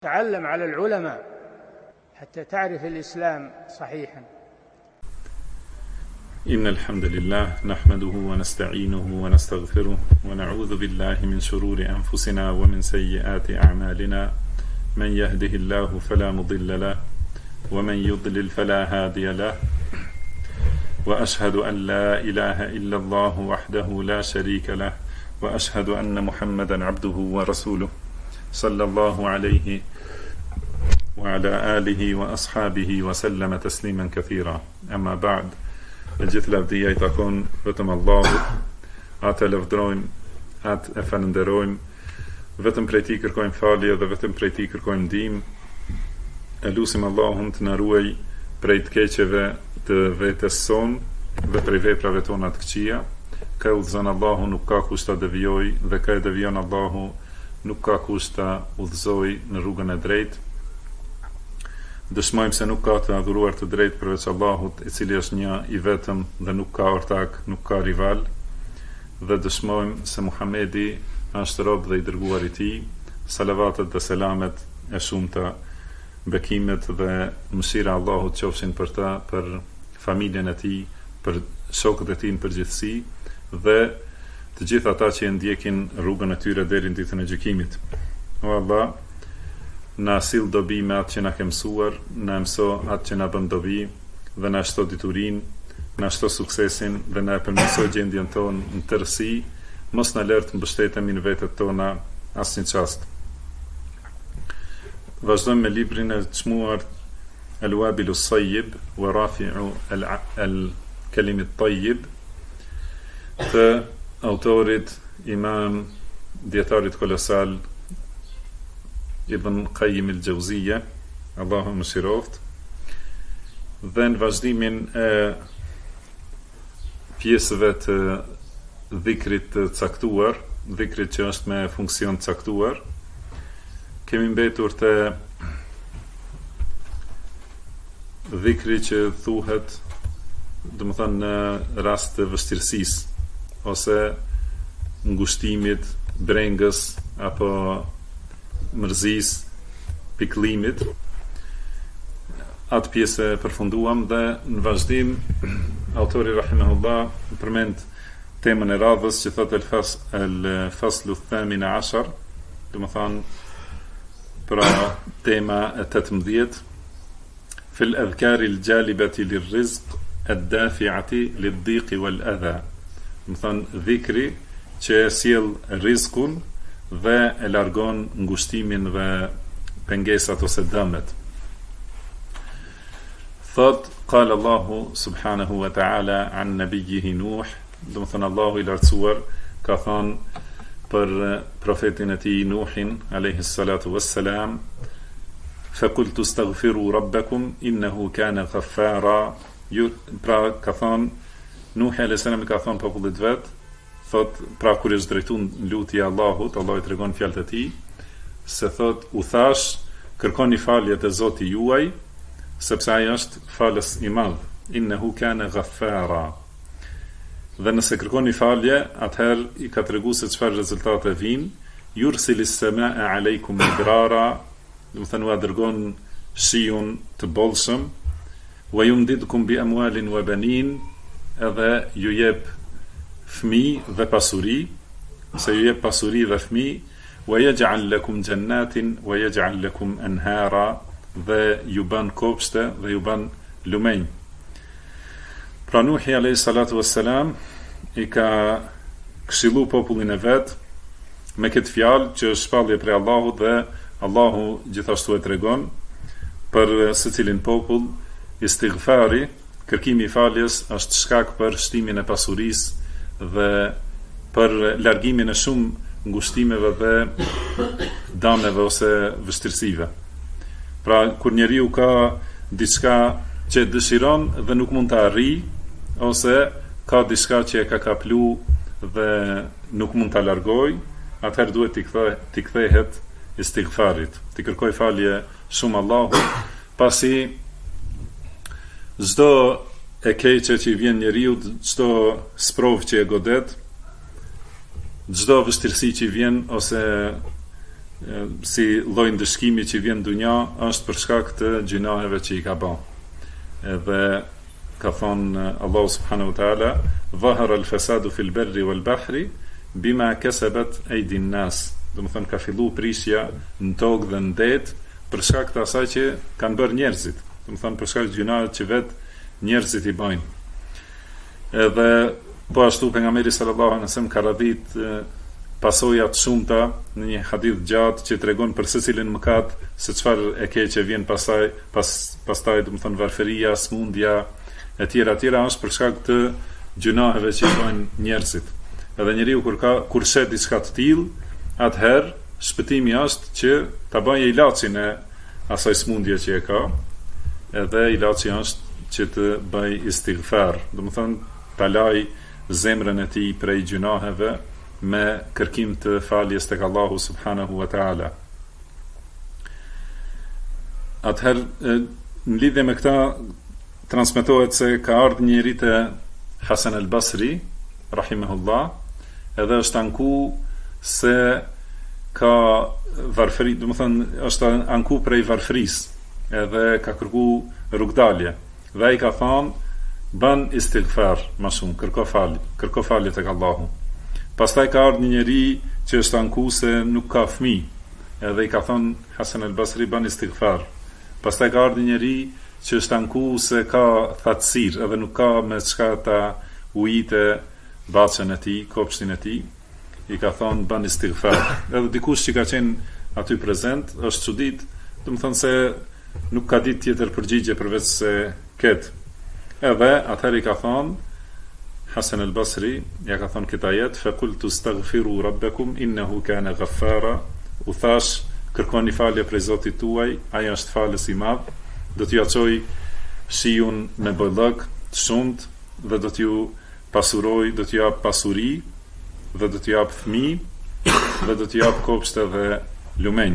تعلم على العلماء حتى تعرف الإسلام صحيحا. إن الحمد لله نحمده ونستعينه ونستغفره ونعوذ بالله من شرور أنفسنا ومن سيئات أعمالنا. من يهده الله فلا مضل له ومن يضلل فلا هادي له، وأشهد أن لا إله إلا الله وحده لا شريك له، وأشهد أن محمدا عبده ورسوله صلى الله عليه وعلى آله وأصحابه وسلم تسليما كثيرا. أما بعد، الجث lavdia I takon vetëm Allahut, atë e lavdrojmë, atë e falenderojmë, vetëm prej tij kërkojmë falje dhe vetëm prej tij kërkojmë ndihmë. E lutim Allahun të na ruaj prej të keqeve të vetes sonë dhe prej veprave tona të këqija. Ka udhëzon Allahu, nuk ka kush ta devijoj, dhe ka e devijon Allahu, nuk ka kush ta udhëzoj në rrugën e drejtë. Dëshmojmë se nuk ka të adhuruar të drejtë përveç Allahut, I cili është një I vetëm dhe nuk ka ortak, nuk ka rival, dhe dëshmojmë se Muhamedi është rob dhe I dërguar I Tij. Salavatet dhe selamet e shumta, bekimet dhe mëshira e Allahut qofshin për ta, për familjen e tij, për shokët e tij në përgjithësi dhe të gjithë ata që e ndjekin rrugën e tyre deri në ditën e gjykimit. O Allah, na sill dobi me atë që na ke mësuar, na mëso atë që na bën dobi dhe na shto diturinë, na shto suksesin dhe na përmirëso gjendjen tonë në tërësi, mos na lër të mbështetemi në vetët tona asnjë çast. Vazhdojmë me librin e çmuar Al-Wabilu Sayyib wa Rafi'u al-Kalim at-Tayyib të autorit Imam dietarit kolosal Ibn Qayyim al-Jawziyja, Allahu mëshiroft. Dhe në vazhdimin e pjesëve të dhikrit të caktuar, dhikrit që është me funksion të caktuar, kemi mbetur te dhikri që thuhet, domethënë në rast të vështirësisë ose ngushtimit, brengës apo mërzis, piklimit. Atë pjesë e përfunduam dhe në vazhdim autori rahimahullah përmend temën e radhës që thotë el-faslu thamin ashar, domethënë pra tema e 18, fil adhkari al-jalibati lirrizq ad-dafi'ati lid-dhiqi wal-adha, domethënë dhikri që sjell rrezikun dhe e largon ngushtimin dhe pengesat ose dëmet. Thot, qala Allahu subhanahu wa ta'ala an nabiyhi Nuh, do të thënë Allahu I lartësuar ka thënë për profetin e tij Nuhin alayhi salatu wassalam, faqultu astaghfiru rabbakum innahu kana ghaffara. Pra ka thënë Nuhi alayhi salam ka thënë popullit vet, thot, pra kur është drejtuar lutja Allahut, Allah I tregon fjalët e tij, se thot, u thash, kërkoni falje te Zoti juaj, sepse ai është falës I madh, innehu kana ghaffara. Dhe nëse kërkoni falje, atëherë I ka treguar se çfarë rezultate vijnë, yursilis samaa aleikum midrara, do të thënë u dërgon shiun të bollshëm, wa yumdidkum bi amwalin wa banin, edhe ju jep fëmijë dhe pasuri, se ju jep pasuri dhe fëmijë, wa yaj'al lakum jannatin wa yaj'al lakum anhara, dhe ju bën kopshte dhe ju bën lumenj. Pra Nuhi alayhi salatu wassalam I ka këshillu popullin e vet me këtë fjalë që është shpallje prej Allahut, dhe Allahu gjithashtu e tregon për secilin popull, istighfari, kërkimi I faljes është shkak për shtimin e pasurisë dhe për largimin e shumë ngushtimeve dhe dameve ose vështirësive. Pra kur njeriu ka diçka që dëshiron dhe nuk mund ta arrijë, ose ka diçka që e ka kaplu dhe nuk mund ta largojë, atëherë duhet t'i kthehet istighfarit, t'i kërkoj falje shumë Allahut, pasi çdo e keqe që I vjen njeriu, çdo sprovë që e godet, çdo vështirësi që I vjen ose si lloj ndëshkimi që vjen në dunja është për shkak të gjunaheve që i ka bën. Edhe ka thonë Allahu subhanahu wa taala, "Dhahara al-fasadu fil barri wal bahri bima kasabat aydin nas." Do të thonë ka fillu prishja në tokë dhe në det për shkak të asaj që kanë bërë njerëzit. Do të thonë për shkak të gjunave që vetë njerëzit i bëjnë. Edhe po ashtu pejgamberi sallallahu alaihi wasallam ka radhit pasoja të shumta në një hadith gjatë që tregon për secilin mëkat se çfarë e keq vjen pastaj, do të thonë varfëria, smundja e tjera është për shkak të gjunaheve që i bëjnë njerëzit. Edhe njeriu kur shet diçka të tillë, atëherë shpëtimi është që ta bëjë ilaçin e asaj smundje që e ka, edhe ilaçi është që të bëj istighfar, do të thonë ta laj zemrën e tij prej gjunaheve me kërkim të faljes tek Allahu subhanahu wa taala. Atëherë në lidhje me këta transmetohet se ka ardhur njëri te Hasan al-Basri rahimahullah, edhe është anku se ka varfëri, do të thonë është anku prej varfërisë, edhe ka kërku rrugdalje. Dhe ai ka thonë, ban istighfar më shumë, kërko falje tek Allahu. Pastaj ka ardhur një njeri që është anku se nuk ka fëmijë, edhe i ka thonë Hasan al-Basri, ban istighfar. Pastaj ka ardhur një njeri që është anku se ka thatësirë, edhe nuk ka me çka ta ujite baçën e tij, kopshtin e tij, i ka thonë ban istighfar. Edhe dikush që ka qenë aty prezent është çudit, do të thonë se nuk ka ditë tjetër përgjigje përveç se këtë. Edhe atëherë i ka thonë Hasan al-Basri, ja ka thonë këtë ajet, fa qultu astaghfiru rabbakum innahu kana ghaffara, u thash kërkoni falje prej Zotit tuaj, ai është falës i madh, do t'ju çoj shiun me bollëk të shumt dhe do t'ju pasuroj, do t'ju jap pasuri dhe do t'ju jap fëmijë dhe do t'ju jap kopshte dhe lumenj.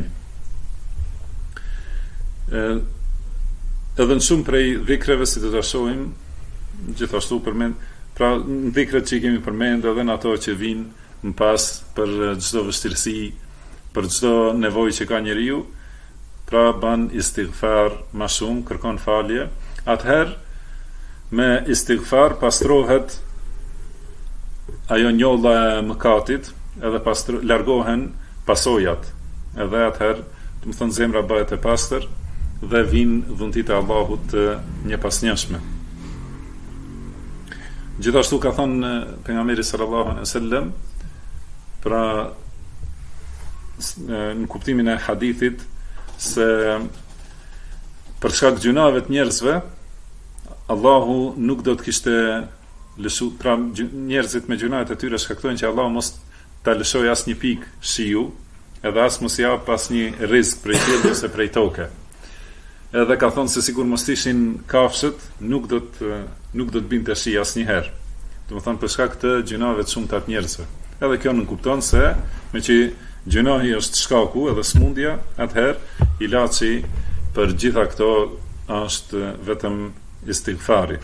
Edhe në shumë prej dhikreve si do ta shohim, gjithashtu përmend, pra në dhikret që i kemi përmend edhe në ato që vinë më pas për çdo vështirësi, për çdo nevojë që ka njeriu, pra ban istighfar më shumë, kërkon falje. Atëherë me istighfar pastrohet ajo njolla e mëkatit, edhe largohen pasojat. Edhe atëherë, do të thonë zemra bëhet e pastër dhe vinë dhuntit e Allahut të njëpasnjëshme. Gjithashtu ka thonë pejgamberi sallallahu alaihi wasallam, pra në kuptimin e hadithit, se për shkak gjunave të njerëzve Allahu nuk do të kishte lëshu, pra njerëzit me gjunavet e tyre shkaktojnë që Allahu mos ta lëshoj as një pikë shiu, edhe as mos jap pas një rizq prej qiellit ose prej toke. Edhe ka thonë se sikur mos ishin kafshët, nuk do të binte shi asnjëherë. Do të thonë për shkak të gjunave të shumta të njerëzve. Edhe kjo nuk kupton se me që gjunahi është shkaku edhe smundja, atëherë ilaçi për gjitha këto është vetëm istighfari.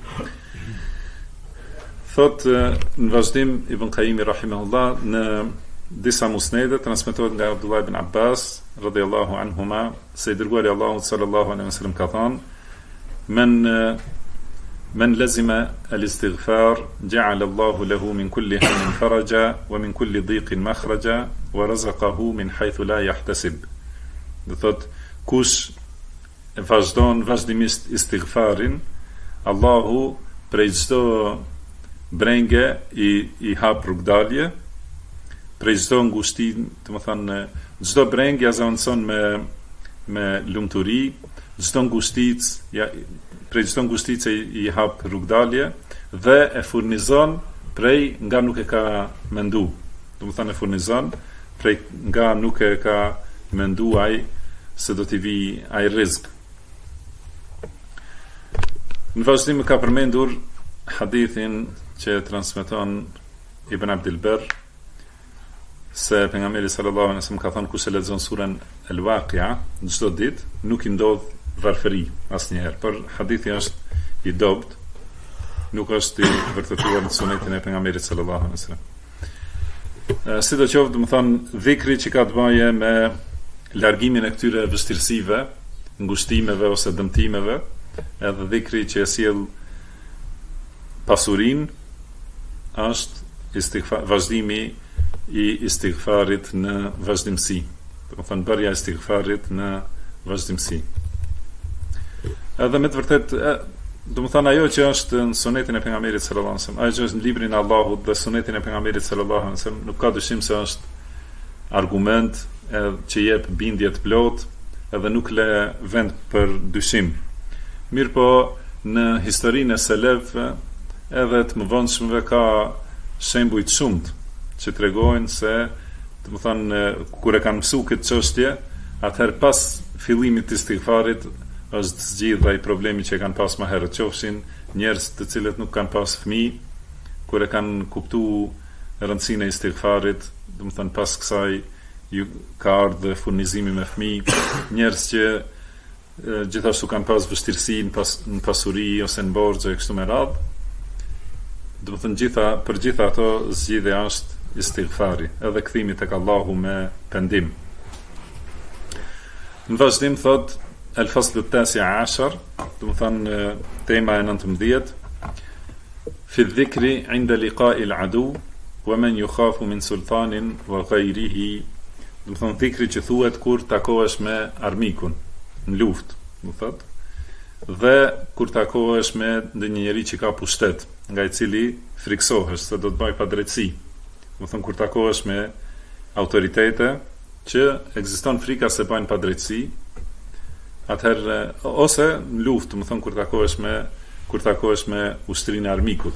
Thot në vazhdim Ibn Qayyim rahimahullah, në disa musnede transmetohet nga Abdullah ibn Abbas radhiyallahu anhuma se i dërguari i Allahut sallallahu alaihi wasallam ka thënë, men lazima al-istighfar ja'ala Allahu lahu min kulli hammin faraja wa min kulli dhiqin makhraja wa razaqahu min haythu la yahtasib. Do thot, kush e vazhdon vazhdimisht istighfarin, Allahu prej çdo brenge i hap rrugdalje, prej çdo ngushtin, do të thonë çdo breng ja zavanson me lumturi, çdo ngushticë prej çdo ngushtice i hap rrugdalje dhe e furnizon prej nga nuk e ka mendu. Do të thonë e furnizon prej nga nuk e ka menduaj se do t'i vi ai rizq. Në vazhdim ka përmendur hadithin që transmeton Ibn Abdul Barr se pejgamberi sallallahu alaihi wasallam ka thënë kush e lexon surën Al-Waqi'a çdo ditë nuk i ndodh varfëri asnjëherë. Por hadithi është i dobët, nuk është i vërtetuar në sunetin e pejgamberit sallallahu alaihi wasallam. Sidoqoftë, do të thonë dhikri që ka të bëjë me largimin e këtyre vështirësive, ngushtimeve ose dëmtimeve, edhe dhikri që e sjell pasurinë është vazhdimi i istighfarit në vazhdimsi. Do të thonë bërja e istighfarit në vazhdimsi. Edhe me të vërtetë, do të thonë ajo që është në sunetin e pejgamberit sallallahu alajhi wasallam, ajo që është në librin e Allahut dhe sunetin e pejgamberit sallallahu alajhi wasallam, nuk ka dyshim se është argument që jep bindje të plotë edhe nuk le vend për dyshim. Mirë po, në historinë e selefëve edhe të mëvonshmëve ka shembuj të shumtë që tregojnë se, do të thonë, kur e kanë mësuar këtë çështje, atëherë pas fillimit të istighfarit është zgjidhur ai problemi që kanë pas më herët, qofshin njerëz të cilët nuk kanë pas fëmijë, kur e kanë kuptuar rëndësinë e istighfarit, do të thonë pas kësaj ju ka ardhur furnizimi me fëmijë, njerëz që gjithashtu kanë pas vështirësi në pasuri ose në borxhe kështu me radhë. Do të thënë për gjitha ato zgjidhja është istighfari, edhe kthimi tek Allahu me pendim. Në vazhdim thot al-faslu at-tasi' 'ashar, do të thënë tema e 19, fi dhikri 'inda liqa'i al-'adu wa man yukhafu min sultanin wa ghayrihi. Do të thënë dhikri që thuhet kur takohesh me armikun në luftë, do thotë, dhe kur takohesh me ndonjë njeri që ka pushtet, nga i cili friksohesh se do të bëj padrejtësi. Do thënë kur takohesh me autoritete që ekziston frika se bajnë padrejtësi, atëherë ose në luftë, do thënë kur takohesh me ushtrinë e armikut.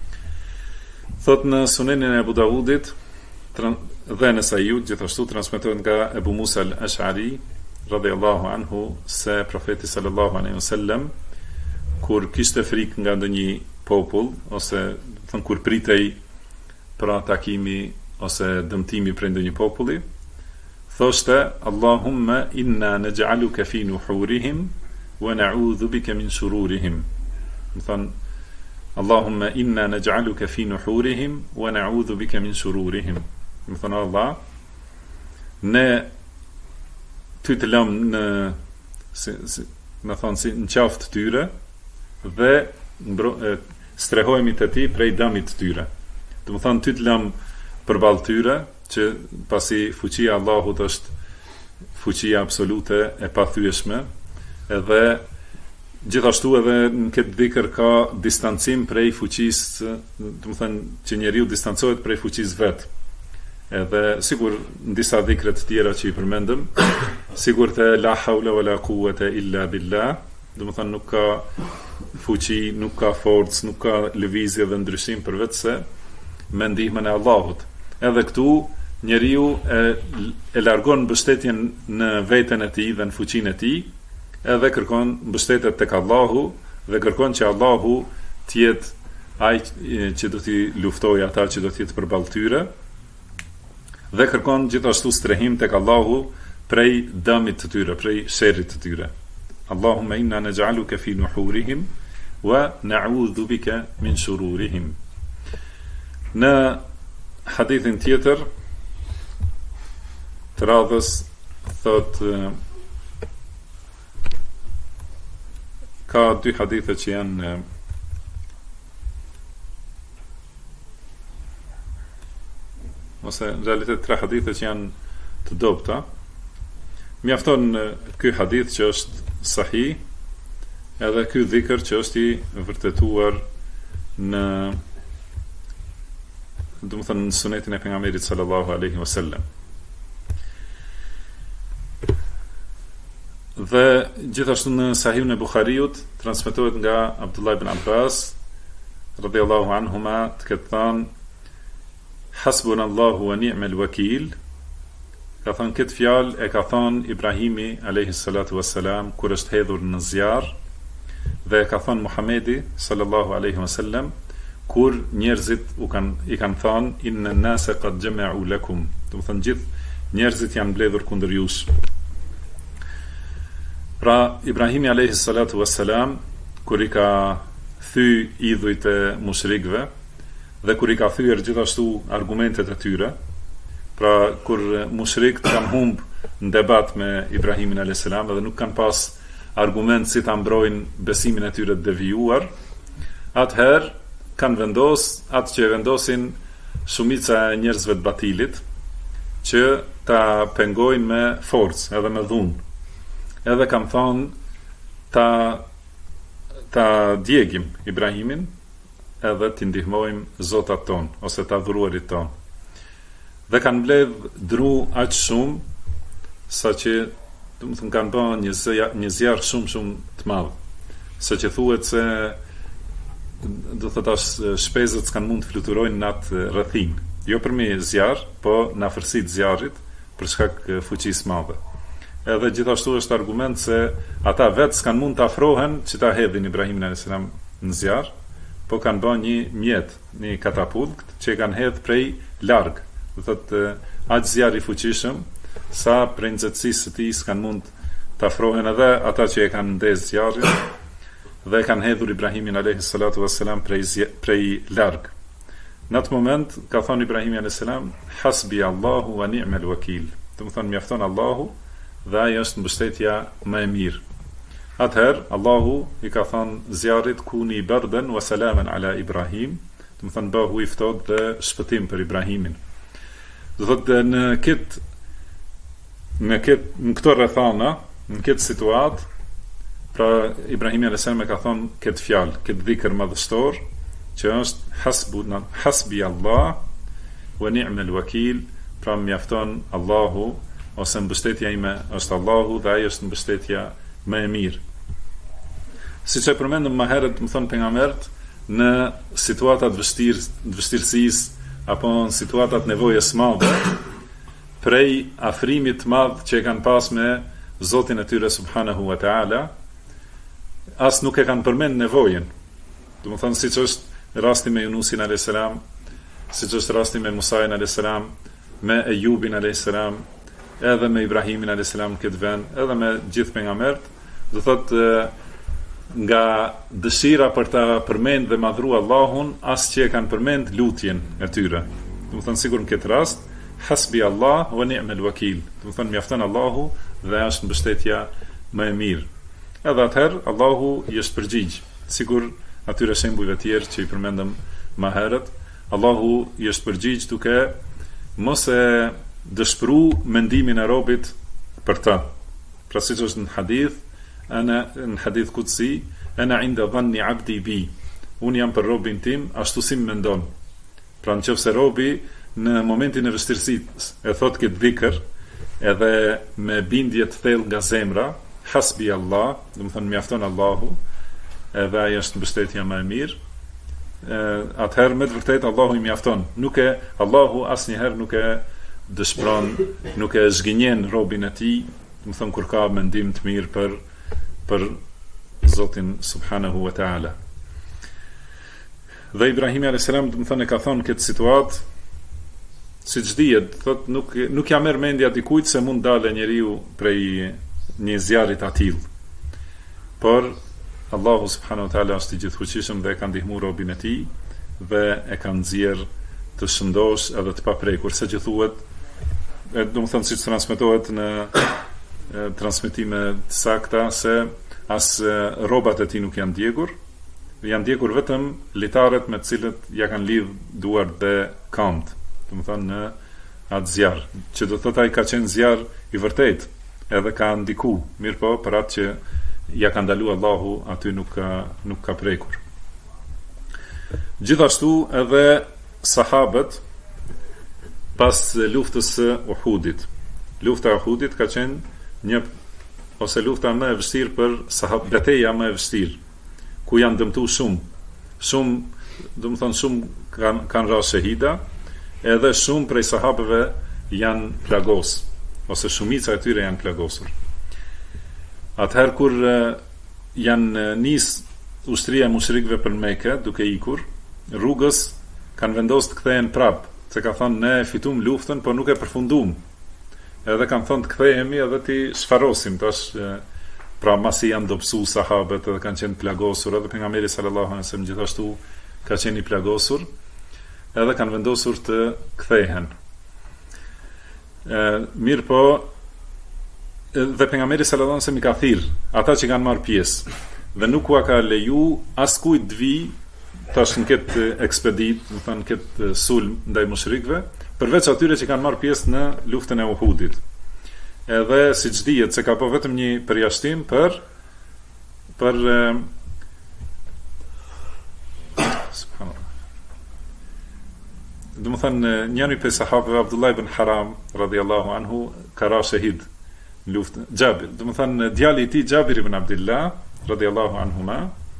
Thot në Sunenin e Abu Davudit dhe në Sajud, gjithashtu transmetohet nga Ebu Musa al-Ash'ari radhiyallahu anhu se profeti sallallahu alaihi wasallam kur kishte frikë nga ndonjë popull ose thon kur pritej pra takimi ose dëmtimi prej ndonjë populli, thoshte Allahumma inna naj'aluka fi nuhurihim wa na'udhu bika min shururihim. Do thon Allahumma inna naj'aluka fi nuhurihim wa na'udhu bika min shururihim. Do thon Allah, ne ty të lëm në me thonë si në qaftë të tyre dhe strehojemi të ti prej dëmit të tyre. Do të thonë ty të lëm përballë tyre, që pasi fuqia Allahut është fuqia absolute e pathyeshme, edhe gjithashtu edhe në këtë dhikr ka distancim prej fuqisë, do të thonë që njeriu distancohet prej fuqisë vet. Edhe sigur në disa dhikre të tjera që i përmendëm, sigur të la hawla wala quwwata illa billah, do të thonë nuk ka fuqi, nuk ka forcë, nuk ka lëvizje dhe ndryshim përveç se me ndihmën e Allahut. Edhe këtu njeriu e largon mbështetjen në veten e tij dhe në fuqinë e tij, edhe kërkon mbështetjet tek Allahu dhe kërkon që Allahu të jetë ai që do t'i luftojë ata që do të jetë përballë tyre, dhe kërkon gjithashtu strehim tek Allahu prej dëmit të tyre, prej sherrit të tyre. Allahumma inna naj'aluka fi nuhurihim wa na'udhu bika min shururihim. Në hadithin tjetër të radhës thot ka dy hadithe që janë ose në realitet 3 hadithe që janë të dobta. Mjafton ky hadith që është sahih, edhe ky dhikr që është i vërtetuar në, do të thënë, në sunetin e pejgamberit sallallahu alaihi wasallam. Dhe gjithashtu në Sahihun e Buhariut transmetohet nga Abdullah ibn Abbas radhiyallahu anhuma të ketë thënë Hasbunallahu wa ni'mal wakil. Ka thënë këtë fjalë e ka thënë Ibrahimi alayhi salatu wassalam kur është hedhur në zjarr, dhe ka thënë Muhamedi sallallahu alaihi wasallam kur njerëzit i kanë thënë inna an-nasa qad jama'u lakum. Do të thënë gjithë njerëzit janë mbledhur kundër jush. Pra Ibrahimi alayhi salatu wassalam kur i ka thy idhujt e mushrikëve dhe kur i ka thyer gjithashtu argumentet e tyre, Pra kur mushrikt kanë humb në debat me Ibrahimin a.s. dhe nuk kanë pas argument si ta mbrojnë besimin e tyre të devijuar, atëherë kanë atë që vendosin shumica e njerëzve të batilit, që ta pengojnë me forcë edhe me dhunë. Edhe kam thonë ta djegim Ibrahimin edhe t'i ndihmojmë zotat ton ose ta dhuruarit ton. Dhe kanë mbledh dru aq shumë sa që kanë bërë një zjarr shumë të madh. Sa që thuhet se do thotë as shpezët s'kan mund të fluturojnë në atë rrethin. Jo për me zjarr, po në afërsitë të zjarrit për shkak fuqisë madhe. Edhe gjithashtu është argument se ata vetë s'kan mund të afrohen që ta hedhin Ibrahimin a.s. në zjarr, po kanë bërë një mjet, një katapult që kanë hedh prej larg. Do thotë aq zjarr i fuqishëm sa prej nxehtësisë së tij s'kan mund të afrohen edhe ata që e kanë ndezë zjarrin dhe kanë hedhur Ibrahimin a.s. prej larg. Në atë moment ka thonë Ibrahimi a.s. Hasbi Allahu wa ni'mal wakil. Do të thonë mjafton Allahu dhe ai është mbështetja më e mirë. Atëherë Allahu i ka thënë zjarrit kuni bardan wa salaman ala Ibrahim, do të thonë bëhu i ftohtë dhe shpëtim për Ibrahimin. Do thotë në këto rrethana, në këtë situatë, pra Ibrahimi a.s. me ka thënë këtë fjalë, këtë dhikr madhështor, që është hasbi Allah wa ni'mal wakil, pra mjafton Allahu ose mbështetja ime është Allahu dhe ai është mbështetja më e mirë. Siç e përmendëm më herët, më thon pejgambert, në situata të vështirësisë apo në situata të nevojës madhe, prej afrimit të madh që e kanë pas me Zotin e tyre subhanahu wa taala, as nuk e kanë përmend nevojën. Do të thonë siç është rasti me Yunusin a.s., siç është rasti me Musain a.s., me Ejubin a.s., edhe me Ibrahimin a.s. këtë vend, edhe me gjithë pejgambert, do thotë nga dëshira për ta përmend dhe madhru Allahun, as që e kanë përmend lutjen e tyre. Do të thonë sigur në këtë rast, hasbi Allah wa ni'mal wakil. Do të thonë mjafton Allahu dhe është mbështetja më e mirë. Edhe atëherë Allahu i është përgjigj. Sigur atyre shembujve tjerë që i përmendëm më herët, Allahu i është përgjigj duke mos e dëshpëru mendimin e robit për ta. Pra siç është në hadith kutsi, ana inda dhanni abdi bi. Unë jam për robin tim ashtu si më mendon. Pra nëse robi në momentin e vështirësisë e thot këtë dhikr, edhe me bindje të thellë nga zemra, hasbi Allah, do të thonë mjafton Allahu, edhe ai është mbështetja më e mirë, atëherë me të vërtetë Allahu i mjafton. Allahu asnjëherë nuk e dëshpëron, nuk e zgënjen robin e tij, do të thonë kur ka mendim të mirë për Zotin subhanahu wa taala. Dhe Ibrahimi a.s. do të thonë e ka thonë këtë situatë, siç dihet, thotë nuk ja merr mendja dikujt se mund dalë njeriu prej një zjarri të tillë. Por Allahu subhanahu wa taala është i gjithfuqishëm dhe e ka ndihmuar robin e tij dhe e ka nxjerr të shëndosh edhe të paprekur, se që thuhet, do të thonë siç transmetohet në transmetime të sakta se as rrobat e tij nuk janë ndjekur vetëm litarët me të cilët ja kanë lidh duart dhe këmbët, do të thonë në atë zjarr, që do thotë ai ka qenë zjarr i vërtet, edhe ka ndiku, mirë po për atë që ja ka ndalu Allahu, aty nuk ka prekur. Gjithashtu edhe sahabët pas luftës së Uhudit. Lufta e Uhudit ka qenë ose lufta më e vështirë për sahabët, betejë më e vështirë, ku janë dëmtuar shumë, do të thonë shumë kanë rënë shahida, edhe shumë prej sahabëve janë plagos, ose shumica e tyre janë plagosur. Atëherë kur janë nis ushtria e mushrikëve për Mekë, duke ikur, rrugës kanë vendosur të kthehen prap, se ka thonë ne fitum luftën, por nuk e përfundum. Edhe kanë thonë të kthehemi edhe ti sfarosim tash, pra masi janë dobësu sahabët edhe kanë qenë plagosur, edhe pejgamberi sallallahu alaihi wasallam gjithashtu ka qenë i plagosur, edhe kanë vendosur të kthehen. Mirë po, dhe pejgamberi sallallahu alajhi wasallam i ka thirrë ata që kanë marrë pjesë dhe nuk ua ka leju askujt të vi tash në këtë ekspedit, do të thënë këtë sulm ndaj mushrikëve, përveç atyre që kanë marrë pjesë në luftën e Uhudit. Edhe siç dihet se ka po vetëm një përjashtim për do të thënë njëri prej sahabëve Abdullah ibn Haram radhiyallahu anhu ka ra shahid në luftën Jabir, do të thënë djali i tij Jabir ibn Abdullah radhiyallahu anhuma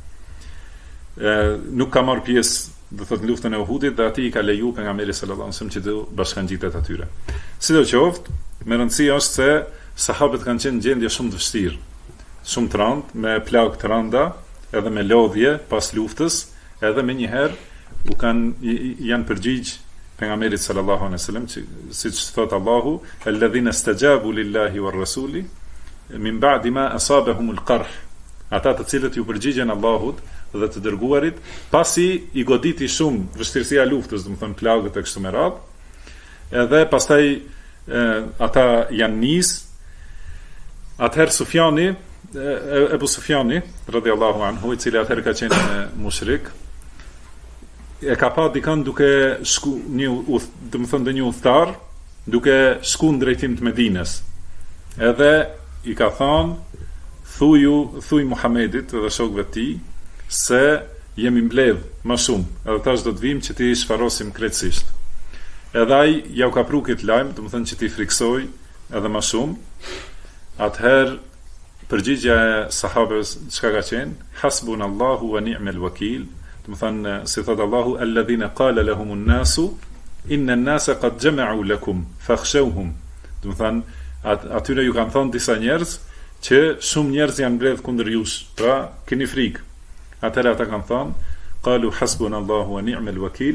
nuk ka marrë pjesë do thotë në luftën e Uhudit dhe ati i ka leju pejgamberi sallallahu alajhi wasallam që të bashkangjitet atyre. Sidoqoftë, me rëndësi është se sahabët kanë qenë në gjendje shumë të vështirë, shumë të rëndë, me plagë të rënda, edhe me lodhje pas luftës, edhe me njëherë janë përgjigj pejgamberit sallallahu alajhi wasallam, siç thot Allahu, alladhina istajabu lillahi war rasuli min ba'di ma asabahum al-qarh. Ata të cilët ju përgjigjen Allahut dhe të dërguarit, pasi i goditi shumë vështirësia e luftës, do të thonë plagët e kështu me radhë, edhe pastaj ata janë nis. Atëherë Sufjani, Ebu Sufjani radhiyallahu anhu, i cili atëherë ka qenë mushrik, e ka pa dikën duke shku do të thonë një udhëtar duke shku në drejtim të Medinës. Edhe i ka thënë, thuj Muhamedit dhe shokëve të tij se jemi mbledh më shumë, edhe tash do të vim që ti shfarosim krejtësisht. Edhe ai ja u ka pru këtë lajm, do të thonë që ti friksoj edhe më shumë. Atëherë përgjigjja e sahabës çka ka qenë? Hasbunallahu wa ni'mal wakil. Do të thonë si thot Allahu, alladhina qala lahumun nasu inna an-nasa qad jama'u lakum fakhshawhum. Do të thonë atyre ju kanë thonë disa njerëz që shumë njerëz janë mbledh kundër jush, pra keni frikë. Atëherë ata kanë thënë, qalu hasbunallahu wa ni'mal wakil.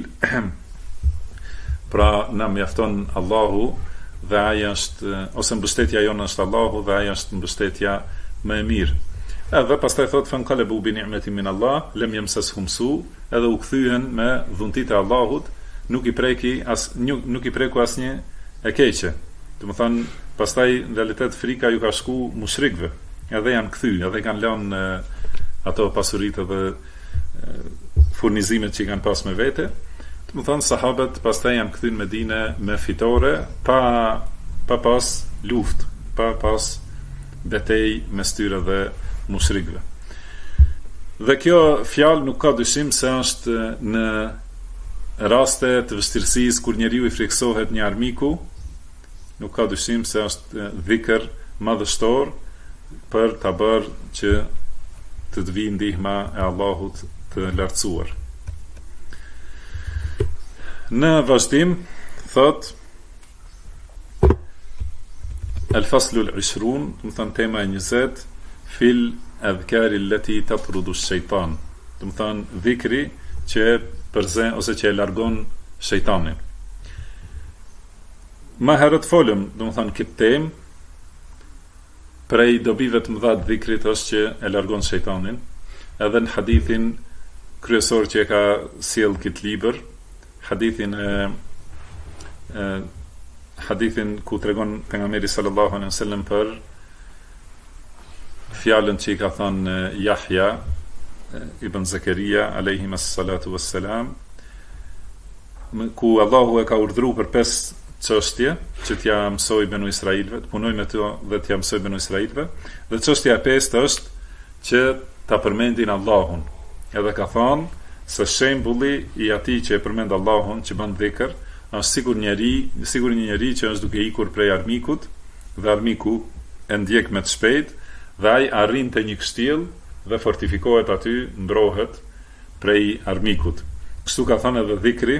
Pra na mjafton Allahu dhe ai është, ose mbështetja jonë është Allahu dhe ai është mbështetja më e mirë. Edhe pastaj thot fanqalabu bi ni'matin min Allah lam yamsashum su, edhe u kthyen me dhuntitë e Allahut, nuk i preku asnjë e keqe. Do të thonë, pastaj në realitet frika ju ka shku mushrikëve, edhe janë kthy, edhe kanë lënë ato pasuritë dhe furnizimet që i kanë pas me vete. Do të thonë, sahabët pastaj janë kthyr në Medinë me fitore, pa pas luftë, pa pas betejë mes tyre dhe mushrikëve. Dhe kjo fjalë nuk ka dyshim se është në raste të vështirësisë kur njeriu i friksohet një armiku, nuk ka dyshim se është dhikr madhështor për ta bërë që të të vijë ndihma e Allahut të lartësuar. Në vazhdim thot al-faslu al-20, do të thonë tema e 20, fil adhkari allati tatrudu ash-shaytan. Do të thonë dhikri që përzen ose që e largon shejtanin. Ma herët folëm, do të thonë këtë temë, prej dobive të mëdha të dhikrit është që e largon shejtanin. Edhe në hadithin kryesor që e ka sjell këtë libër, hadithin ku tregon pejgamberi sallallahu alaihi wasallam për fjalën që i ka thënë Yahya ibn Zakaria alayhi salatu wassalam, ku Allahu e ka urdhëruar për 5 çështje që t'ja mësoj benu Israilëve, të punoj me to dhe t'ja mësoj benu Israilëve, dhe çështja e 5 është që ta përmendin Allahun. Edhe ka thonë se shembulli i atij që e përmend Allahun, që bën dhikr, është sigur një njeri që është duke ikur prej armikut, dhe armiku e ndjek me të shpejt, dhe ai arrin te një kështjell dhe fortifikohet aty, mbrohet prej armikut. Kështu ka thënë edhe dhikri.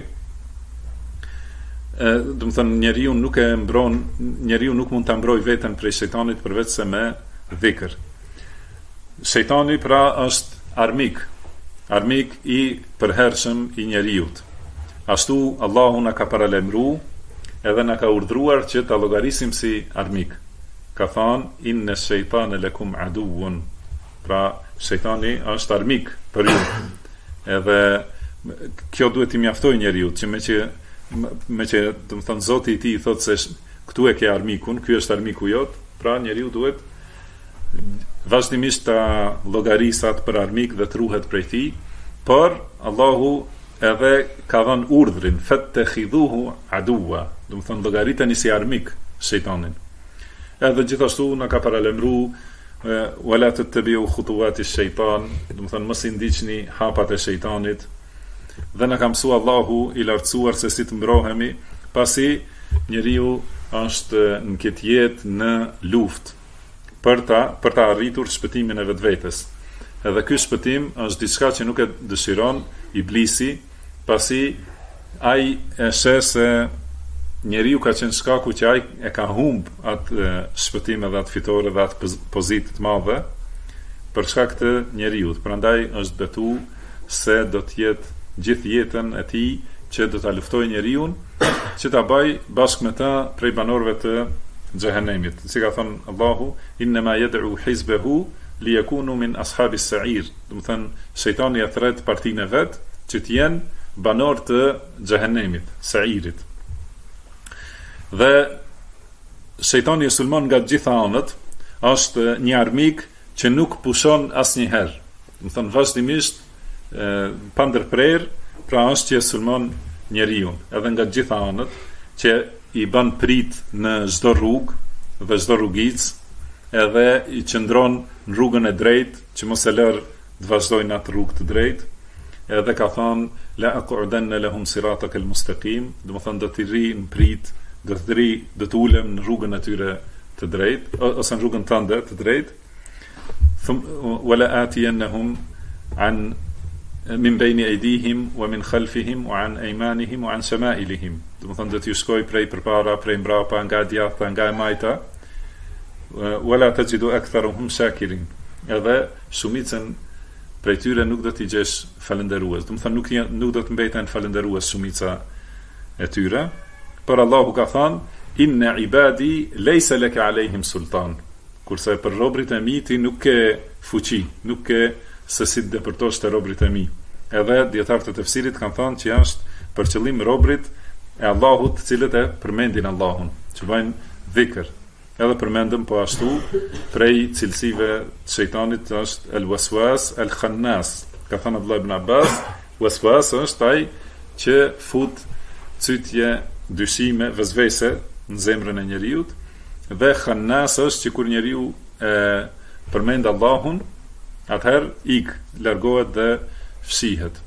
Do të thonë njeriu nuk mund ta mbrojë veten prej shejtanit përveç se me dhikr. Shejtani pra është armik i përhershëm i njeriut. Ashtu Allahu na ka paralajmëruar edhe na ka urdhëruar që ta llogarisim si armik. Ka thënë inna ash-shaytana lakum aduwwun. Pra shejtani është armik për ju. Edhe kjo duhet t'i mjaftojë njeriu, që me që do të thonë Zoti i tij thotë se këtu e ke armikun, ky është armiku jot, pra njeriu duhet vazhdimisht ta llogarisat për armik dhe të ruhet prej tij, por Allahu edhe ka dhënë urdhrin fattakhidhuhu aduwa, do të thonë llogariteni si armik shejtanin. Edhe gjithashtu na ka paralajmëruar wala tattabi'u khutuwati ash-shaytan, do të thonë mos i ndiqni hapat e shejtanit. Dhe na ka mësuar Allahu i lartësuar se si të mbrohemi, pasi njeriu është në këtë jetë në luftë për ta arritur shpëtimin e vetvetes. Edhe ky shpëtim është diçka që nuk e dëshiron iblisi, pasi ai e sheh se njeriu ka qenë shkaku që ai e ka humb atë shpëtim edhe atë fitore dhe atë pozitë të madhe për shkak të njeriu. Prandaj është betu se do të jetë gjithë jetën e tij që do ta luftojë njeriu, që ta bëj bashkë me ta prej banorëve të xhehenemit. Si ka thënë Allahu, inma yad'u hizbahu liyakunu min ashabis sa'ir. Do të thënë shejtani e thret partinë e vet që të jenë banor të xhehenemit, sa'irit. Dhe shejtani e sulmon nga të gjitha anët, është një armik që nuk pushon asnjëherë. Do të thënë vazhdimisht pa ndërprer, pra është që e sulmon njeriu, edhe nga të gjitha anët, që i bën prit në çdo rrugë dhe çdo rrugic, edhe i qëndron në rrugën e drejtë, që mos e lër të vazhdojnë atë rrugë të drejtë. Edhe ka thënë la aqudanna lahum siratakal mustaqim, do të thonë do të rri në prit, do të ulem në rrugën e tyre të drejtë, ose në rrugën tënde të drejtë. Wala atiyannahum an min bayni aydihim wa min khalfihim wa an aymanihim wa an shama'ilihim. Do të thonë do t'ju shkoj prej përpara, prej mbrapa, nga djathta, nga e majta. Wala tajidu aktharuhum shakirin. Edhe shumicën prej tyre nuk do t'i gjesh falënderues. Do të thonë nuk do të mbeten falënderues shumica e tyre. Por Allahu ka thënë inna ibadi laysa laka alehim sultan. Kurse për robrit e mi ti nuk ke fuqi, nuk ke se si të depërtosh të robrit e mi. Edhe dietarët e tefsirit kanë thënë që është për qëllim robrit e Allahut, të cilët e përmendin Allahun, që bëjnë dhikr. Edhe përmendëm po ashtu prej cilësive të shejtanit është el-waswas el-khannas. Ka thënë Abdullah ibn Abbas, waswas është ai që fut cytje, dyshime, vezvese në zemrën e njeriu, dhe khannas është që kur njeriu përmend Allahun, atëherë largohet dhe fshihet.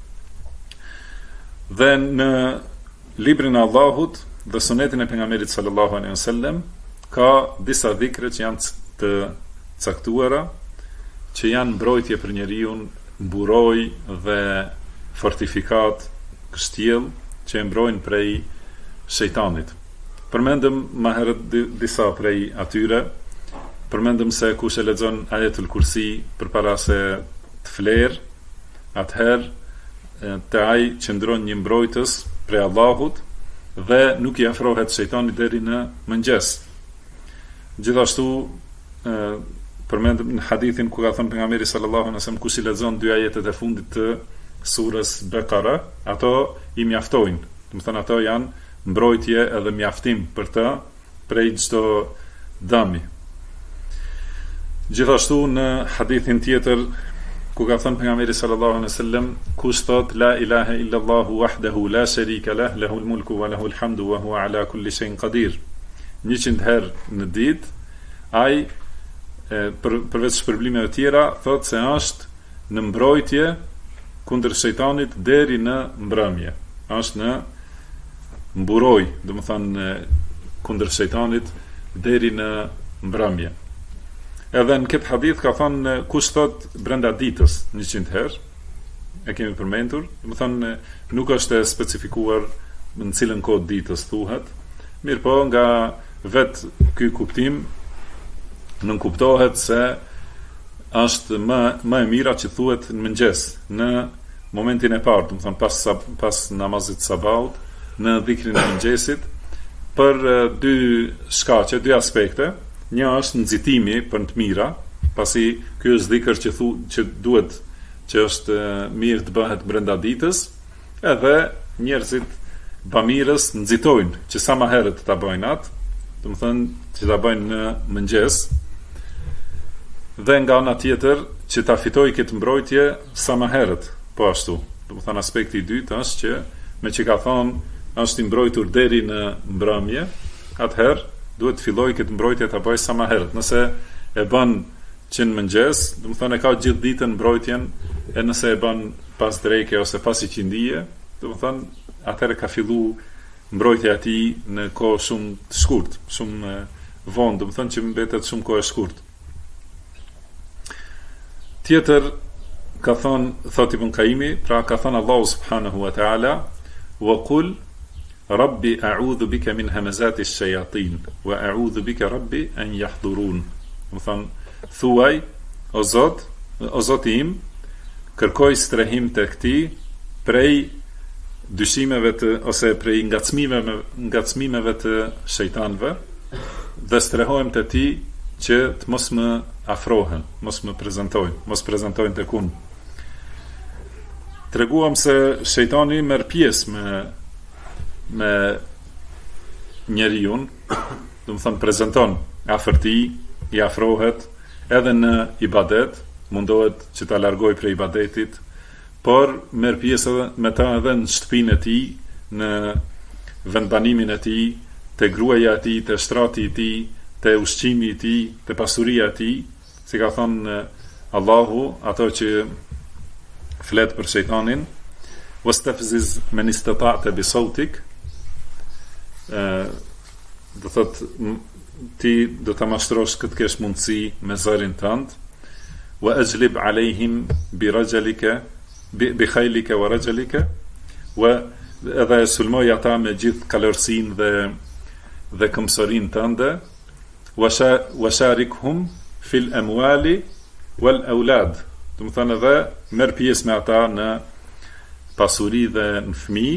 Dhe në librin e Allahut dhe sunetin e pejgamberit sallallahu alaihi wasallam ka disa dhikre që janë të caktuara, që janë mbrojtje për njeriu, mburoj dhe fortifikat, kështjell që e mbrojnë prej shejtanit. Përmendëm më herët disa prej atyre. Përmendëm se kush e lexon Ajetul Kursi përpara se të flerë, atëherë te ai qëndron një mbrojtës prej Allahut dhe nuk i afrohet shejtani deri në mëngjes. Gjithashtu përmendëm në hadithin ku ka thënë pejgamberi sallallahu alaihi wasallam, kush i lexon 2 ajetet e fundit të surës Bekara, ato i mjaftojnë. Do të thonë ato janë mbrojtje edhe mjaftim për të prej çdo dëmi. Gjithashtu në hadithin tjetër ku ka thënë pejgamberi sallallahu alaihi wasallam, kush thot la ilaha illa Allah wahdahu la sharika lah, lahul mulku wa lahul hamdu wa huwa ala kulli shay'in qadir, 100 herë në ditë, ai përveç shpërblimeve tjera thot se është në mbrojtje kundër shejtanit deri në mbrëmje. Është në mburoj, do të thonë kundër shejtanit deri në mbrëmje. Edhe në këtë hadith ka thënë kush thot brenda ditës 100 herë, e kemi përmendur, do të thonë nuk është e specifikuar në cilën kohë ditës thuhet. Mirë po, nga vetë ky kuptim nuk kuptohet se është më e mira që thuhet në mëngjes, në momentin e parë, do të thonë pas namazit sabahut, në dhikrin e mëngjesit, për 2 shkaqe, 2 aspekte. Një është nxitimi për të mira, pasi ky është dhikr që duhet që është mirë të bëhet brenda ditës, edhe njerëzit bamirës nxitojnë që sa më herët ta bëjnë atë, do të thënë që ta bëjnë në mëngjes, dhe nga ana tjetër që ta fitoj këtë mbrojtje sa më herët, po ashtu. Do të thënë aspekti i dytë është që me që ka thonë është i mbrojtur deri në mbrëmje, atëherë duhet të filloj këtë mbrojtje ta bëj sa më herët. Nëse e bën që në mëngjes, do të thënë e ka gjithë ditën mbrojtjen, e nëse e bën pas dreke ose pas iqindije, do të thënë atëherë ka fillu mbrojtja e tij në kohë shumë të shkurt, shumë vonë, do të thënë që mbetet shumë kohë e shkurt. Tjetër ka thonë, thot Ibn Kaimi, pra ka thonë Allahu subhanahu wa ta'ala, wa qul rabbi a'udhu bika min hamazati ash-shayatin wa a'udhu bika rabbi an yahdurun. Do të thënë thuaj, o Zot im, kërkoj strehim tek ti prej dyshimeve ose prej ngacmimeve të shejtanëve, dhe strehohem te ti që të mos më afrohen, mos prezantojnë tek unë. Treguam se shejtani merr pjesë me njeriu, do të thënë prezanton afër tij, i afrohet edhe në ibadet, mundohet që ta largoj prej ibadetit, por merr pjesë me ta edhe në shtëpinë e tij, në vendbanimin e tij, te gruaja e tij, te shtrati i tij, te ushqimi i tij, te pasuria e tij, si ka thënë Allahu, ato që flet për shejtanin, wastafziz man istata'ta bi sautik, do thot ti do ta mashtrosh këtë kesh mundësi me zërin tënd, wa ajlib alehim bi rajalika bi khaylika wa rajalika, wa edhe sulmoj ata me gjithë kalorësinë dhe këmbësorinë tënde, wa sharikhum fil amwali wal aulad, do të thënë edhe merr pjesë me ata në pasuri dhe në fëmijë.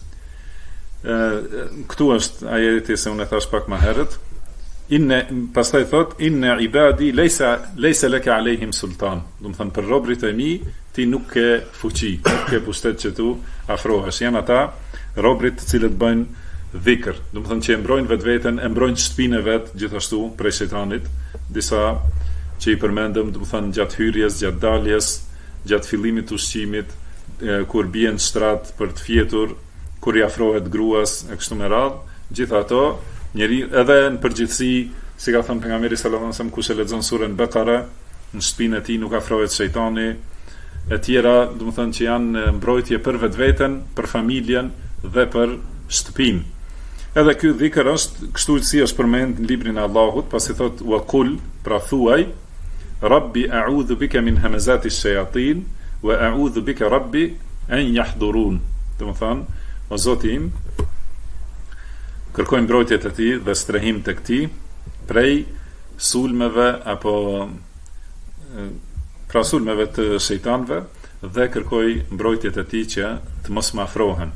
Këtu është ajeti se unë e thash pak më herët, pastaj thot inna ibadi laysa laka alehim sultan, do të thënë për robrit e mi ti nuk ke fuqi, nuk ke pushtet që tu afrohesh. Janë ata robrit të cilët bëjnë dhikr, do të thënë që e mbrojnë vetveten, e mbrojnë shtëpinë e vet gjithashtu prej shejtanit, disa që i përmendëm, do të thënë gjatë hyrjes, gjatë daljes, gjatë fillimit të ushqimit, kur bien shtrat për të fjetur, kur i afrohet gruas e kështu me radhë, gjithë ato njeri edhe në përgjithësi, si ka thënë pejgamberi sallallahu alajhi wasallam, kush e lexon surën Bekara, në shtëpinë e tij nuk afrohet shejtani, e tjera, do të thënë që janë mbrojtje për vetveten, për familjen dhe për shtëpinë. Edhe ky dhikr është kështu si është përmend në librin e Allahut, pasi thot wa qul, pra thuaj, rabbi a'udhu bika min hamazati ash-shayatin wa a'udhu bika rabbi an yahdurun. Do të thënë, o Zoti im, kërkoj mbrojtje të ti dhe strehim të këti prej sulmeve apo pra sulmeve të shejtanëve, dhe kërkoj mbrojtje të ti që të mos më afrohen.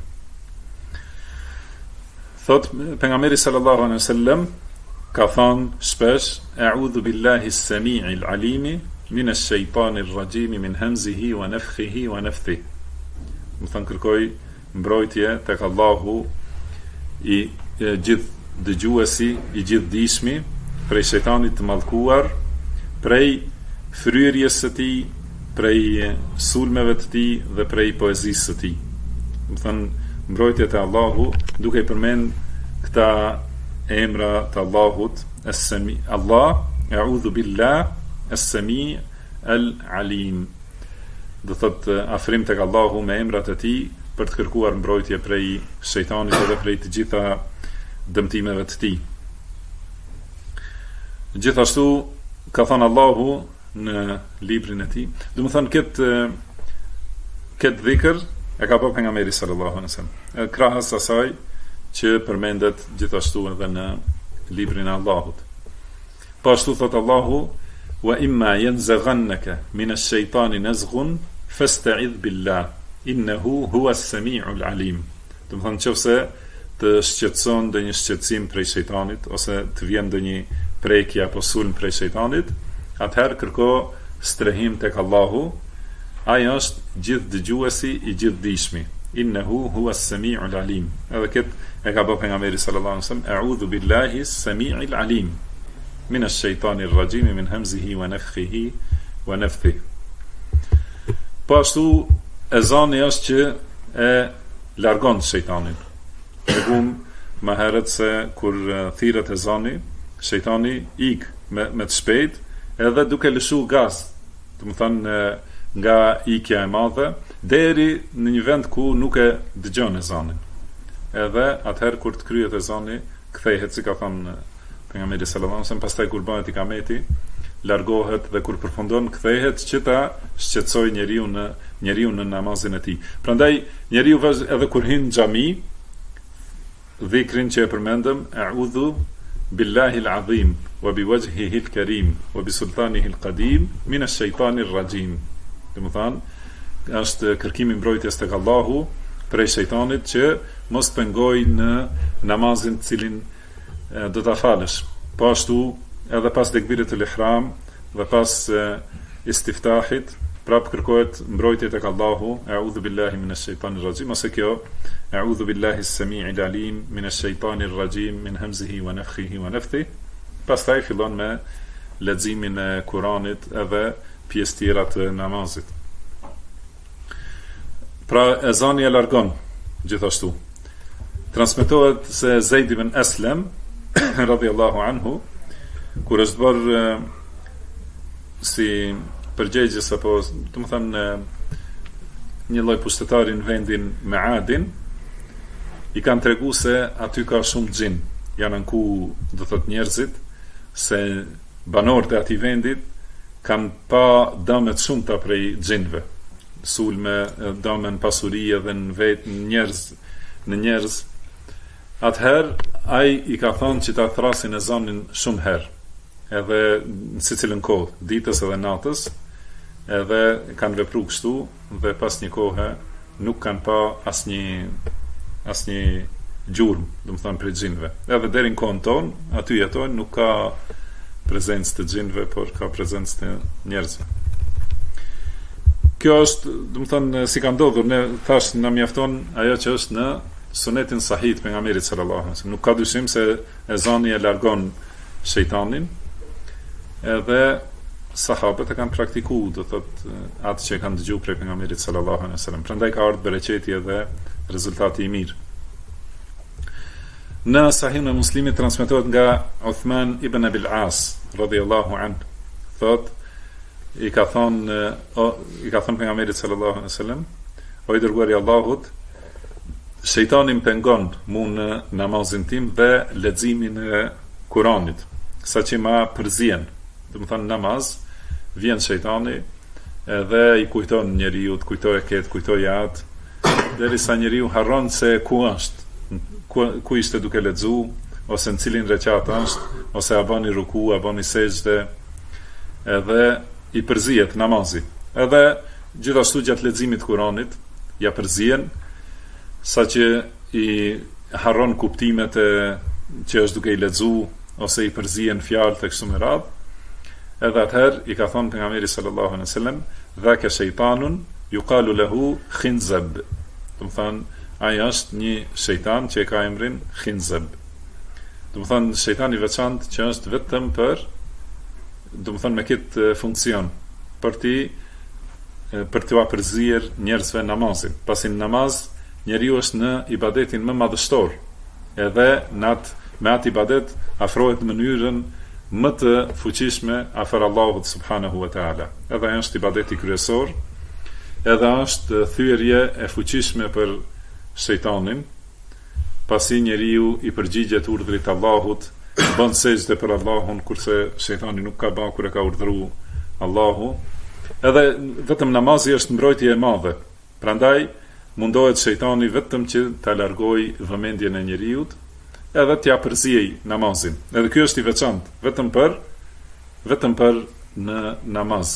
Thot pejgamberi sallallahu alaihi wasallam ka thënë shpesh, a'udhu billahi as-sami'il alimi min ash-shaytanir rajim min hamzihi wa nafthihi wa nafthihi. Do thënë kërkoj mbrojtje tek Allahu i gjithë dëgjuesi, i gjithë dishmi, prej shejtanit të mallkuar, prej fryrjes së tij, prej sulmeve të tij dhe prej poezisë së tij. Do të thënë mbrojtje te Allahu, duke i përmend këta emra të Allahut, as-Sami, Allah, a'udhu billah, as-Sami al-Alim. Do thotë afrim tek Allahu me emrat e tij për të kërkuar mbrojtje prej shejtanit dhe prej të gjitha dëmtimeve të tij. Gjithashtu ka thënë Allahu në librin e tij, do të thënë këtë dhikr e ka bërë pejgamberi sallallahu alaihi wasallam, krahas asaj që përmendet gjithashtu edhe në librin e Allahut. Po ashtu thot Allahu, wa imma yanzaghannaka min ash-shaytani nazghun fasta'idh billah innahu huwa as-sami'ul alim. Do të thonë nëse të shqetëson ndonjë shqetësim prej shejtanit ose të vjen ndonjë prekje apo sulm prej shejtanit, atëherë kërko strehim tek Allahu. Ai është gjithë dëgjuesi, i gjithë dishmi. innahu huwa as-sami'ul alim. Edhe këtë e ka bërë pejgamberi sallallahu alaihi wasallam, a'udhu billahi as-sami'il alim min ash-shaytanir rajim min hamzihi wa nafthihi wa nafthihi. Po ashtu ezani është që e largon shejtanin. Tregum më herët se kur thirret ezani, shejtani ik me të shpejt, edhe duke lëshu gaz, do të thonë nga ikja e madhe deri në një vend ku nuk e dëgjon ezanin. Edhe atëherë kur të kryet ezani, kthehet, si ka thënë pejgamberi sallallahu alajhi wasallam, pastaj kur bëhet ikameti, largohet dhe kur përfundon kthehet që ta shqetësoj njeriu në namazin e tij. Prandaj njeriu edhe kur hyn në xhami, dhikrin që e përmendëm, a'udhu billahi al-azim wa biwajhihi al-karim wa bisultanihi al-qadim min ash-shaytanir rajim. Do të thonë është kërkimi mbrojtjes tek Allahu prej shejtanit që mos pengoj në namazin të cilin do ta falësh. Po ashtu edhe pas tekbirit ul ihram dhe pas istiftahit, prap kërkohet mbrojtje tek Allahu, a'udhu billahi minash shaitanir rajim, ose kjo a'udhu billahi as-sami'il alim minash shaitanir rajim min hamzihi wa nafthihi wa nafthihi. Pastaj fillon me leximin e Kuranit edhe pjesë tjera të namazit. Pra ezani e largon gjithashtu. Transmetohet se Zeid ibn Aslam radhiyallahu anhu, kur është bërë si përgjegjës apo do të thënë një lloj pushtetari në vendin Maadin, i kanë tregu se aty ka shumë xhin, janë anku do thotë njerëzit se banorët e atij vendit kanë pa dëme të shumta prej xhinëve, sulme, dëme në pasuri edhe në vetë në njerëz. Atëherë ai i ka thonë që ta thrasin ezanin shumë herë, edhe në secilën kohë, ditës edhe natës, edhe kanë vepruar kështu dhe pas një kohe nuk kanë pa asnjë gjurmë, do të thonë, prej xhinëve. Edhe deri në kohën tonë, aty jetojnë, nuk ka prezencë të xhinëve, por ka prezencë të njerëzve. Kjo është, do të thonë, si ka ndodhur, ne thash na mjafton ajo që është në sunetin sahih të pejgamberit sallallahu alaihi wasallam. Nuk ka dyshim se ezani e largon shejtanin, edhe sahabët e kanë praktikuar, do thotë, atë që kanë dëgjuar prej pejgamberit sallallahu alaihi wasallam. Prandaj ka ardhur bereqeti edhe rezultati i mirë. Në Sahihun e Muslimit transmetohet nga Uthman ibn Abil As radhiyallahu anhu, thotë, i ka thënë pejgamberit sallallahu alaihi wasallam, o i dërguari i Allahut, shejtani më pengon mu në namazin tim dhe leximin e Kuranit, saqë ma përzihen. Do të thonë namaz, vjen shejtani edhe i kujton njeriu, kujtoj këtë, kujtoj atë, derisa njeriu harron se ku është, ku ishte duke lexu, ose në cilin rekat është, ose a bani ruku, a bani sejdë, edhe i përzihet namazi. Edhe gjithashtu gjatë leximit të Kuranit ja përzihen, saqë i harron kuptimet që është duke i lexu, ose i përzihen fjalët e kështu me radhë. Edhe atëherë i ka thonë pejgamberi sallallahu alaihi wasallam, dhaka shejtanun yuqalu lahu khinzab. Do të thonë, ai është një shejtan që e ka emrin Khinzab. Do të thonë, shejtani i veçantë që është vetëm për, do të thonë, me këtë funksion, për t'u përzier njerëzve namazin. Pasi në namaz njeriu është në ibadetin më madhështor, edhe me atë ibadet afrohet në mënyrën më të fuqishme afër Allahut subhanahu wa taala. Edhe është ibadeti kryesor, edhe është thyrje e fuqishme për shejtanin, pasi njeriu i përgjigjet urdhrit të Allahut, bën sejdë për Allahun, kurse shejtani nuk ka bërë kur e ka urdhëruar Allahu. Edhe vetëm namazi është mbrojtje e madhe. Prandaj mundohet shejtani vetëm që ta largojë vëmendjen e njeriut, edhe t'ja përziej namazin. Edhe ky është i veçantë, vetëm për në namaz.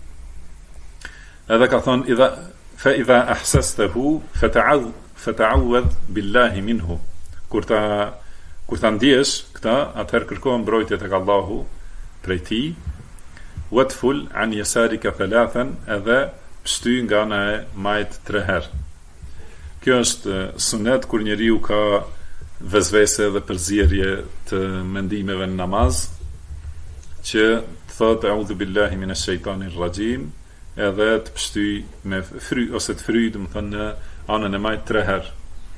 Edhe ka thonë, idha ahsastahu fata'awwadh billahi minhu. Kur ta ndjesh këta, atëherë kërko mbrojtje tek Allahu prej tij, wadful an yasarika thalathan, edhe pshty nga ana e majt 3 herë. Kjo është sunet kur njeriu ka vezvese dhe përzierje të mendimeve në namaz, që të thotë a'udhu billahi minash shaitanir rajim, edhe të pështyj me fry ose të fryj, domethënë në anën e majt 3 herë.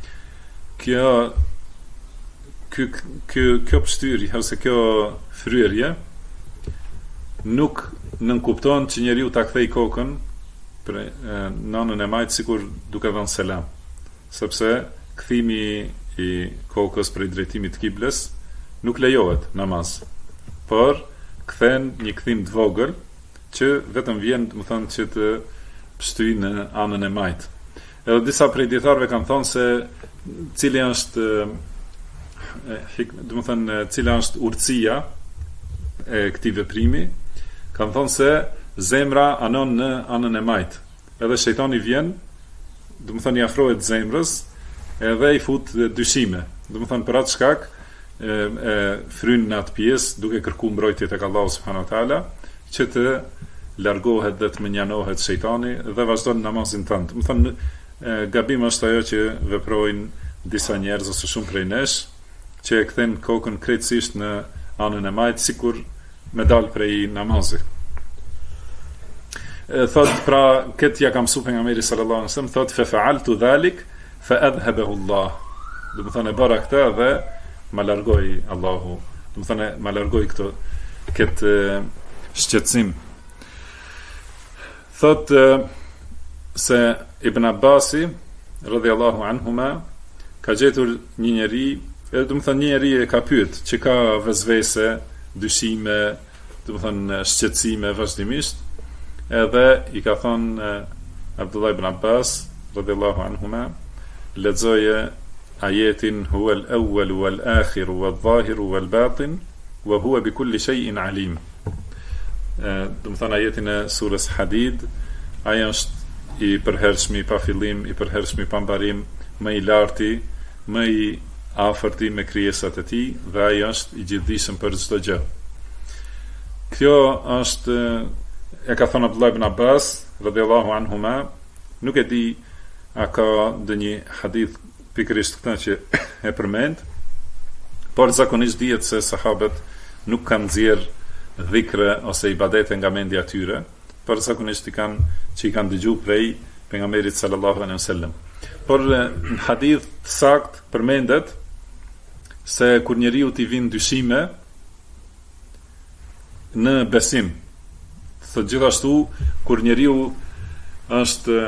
Kjo pështyrje ose kjo fryrje nuk nënkupton që njeriu ta kthej kokën në anën e majt sikur duke dhënë selam, sepse kthimi i kokës për drejtimit të kibles nuk lejohet namaz, por kthen një kthim të vogël që vetëm vjen, domethënë, që të pështyj në anën e majt. Edhe disa prej dietarëve kanë thënë se cila është domethënë cila është urtësia e këtij veprimi, kanë thënë se zemra anon në anën e majt. Edhe shejtani vjen, domethënë i afrohet zemrës, edhe i fut dyshime. Domethënë për atë shkak fryn në atë pjesë duke kërkuar mbrojtje tek Allahu subhanahu wa taala, që të largohet dhe të menjanohet shejtani dhe vazhdon namazin tënd. Domethënë gabim është ajo që veprojnë disa njerëz ose shumë prej nesh, që e kthen kokën krejtësisht në anën e majt sikur me dal prej namazit. Thot, pra këtë ja kam mësuar pejgamberi sallallahu alaihi wasallam, thot fa fa'altu dhalik fa adhhabahu Allah. Do të thonë bëra këtë dhe ma largoi Allahu. Do të thonë ma largoi këtë shqetësim. Thot se Ibn Abbasi radhiyallahu anhuma ka gjetur një njeri, do të thonë një njeri e ka pyet që ka vezvese, dyshime, do të thonë shqetësime vazhdimisht, edhe i ka thonë Abdullah ibn Abbas radhiyallahu anhuma, lexoje ajetin huwa al-awwal wal-akhir wal-zahir wal-batin wa huwa bi kulli shay'in alim. Do të thonë ajetin e surës Hadid, ai është i përhershmi pa fillim, i përhershmi pa mbarim, më i larti, më i afërti me krijesat e tij, dhe ai është i gjithdijshëm për çdo gjë. Kjo është, e ka thënë Abdullah ibn Abbas radhiyallahu anhuma, nuk e di a ka ndonjë hadith pikërisht këtë që e përmend, por zakonisht dihet se sahabët nuk kanë nxjerr dhikre ose ibadete nga mendja e tyre, por zakonisht i kanë dëgjuar prej pejgamberit sallallahu alaihi wasallam. Por në hadith sakt përmendet se kur njeriu t'i vin dyshime në besim, thot gjithashtu kur njeriu është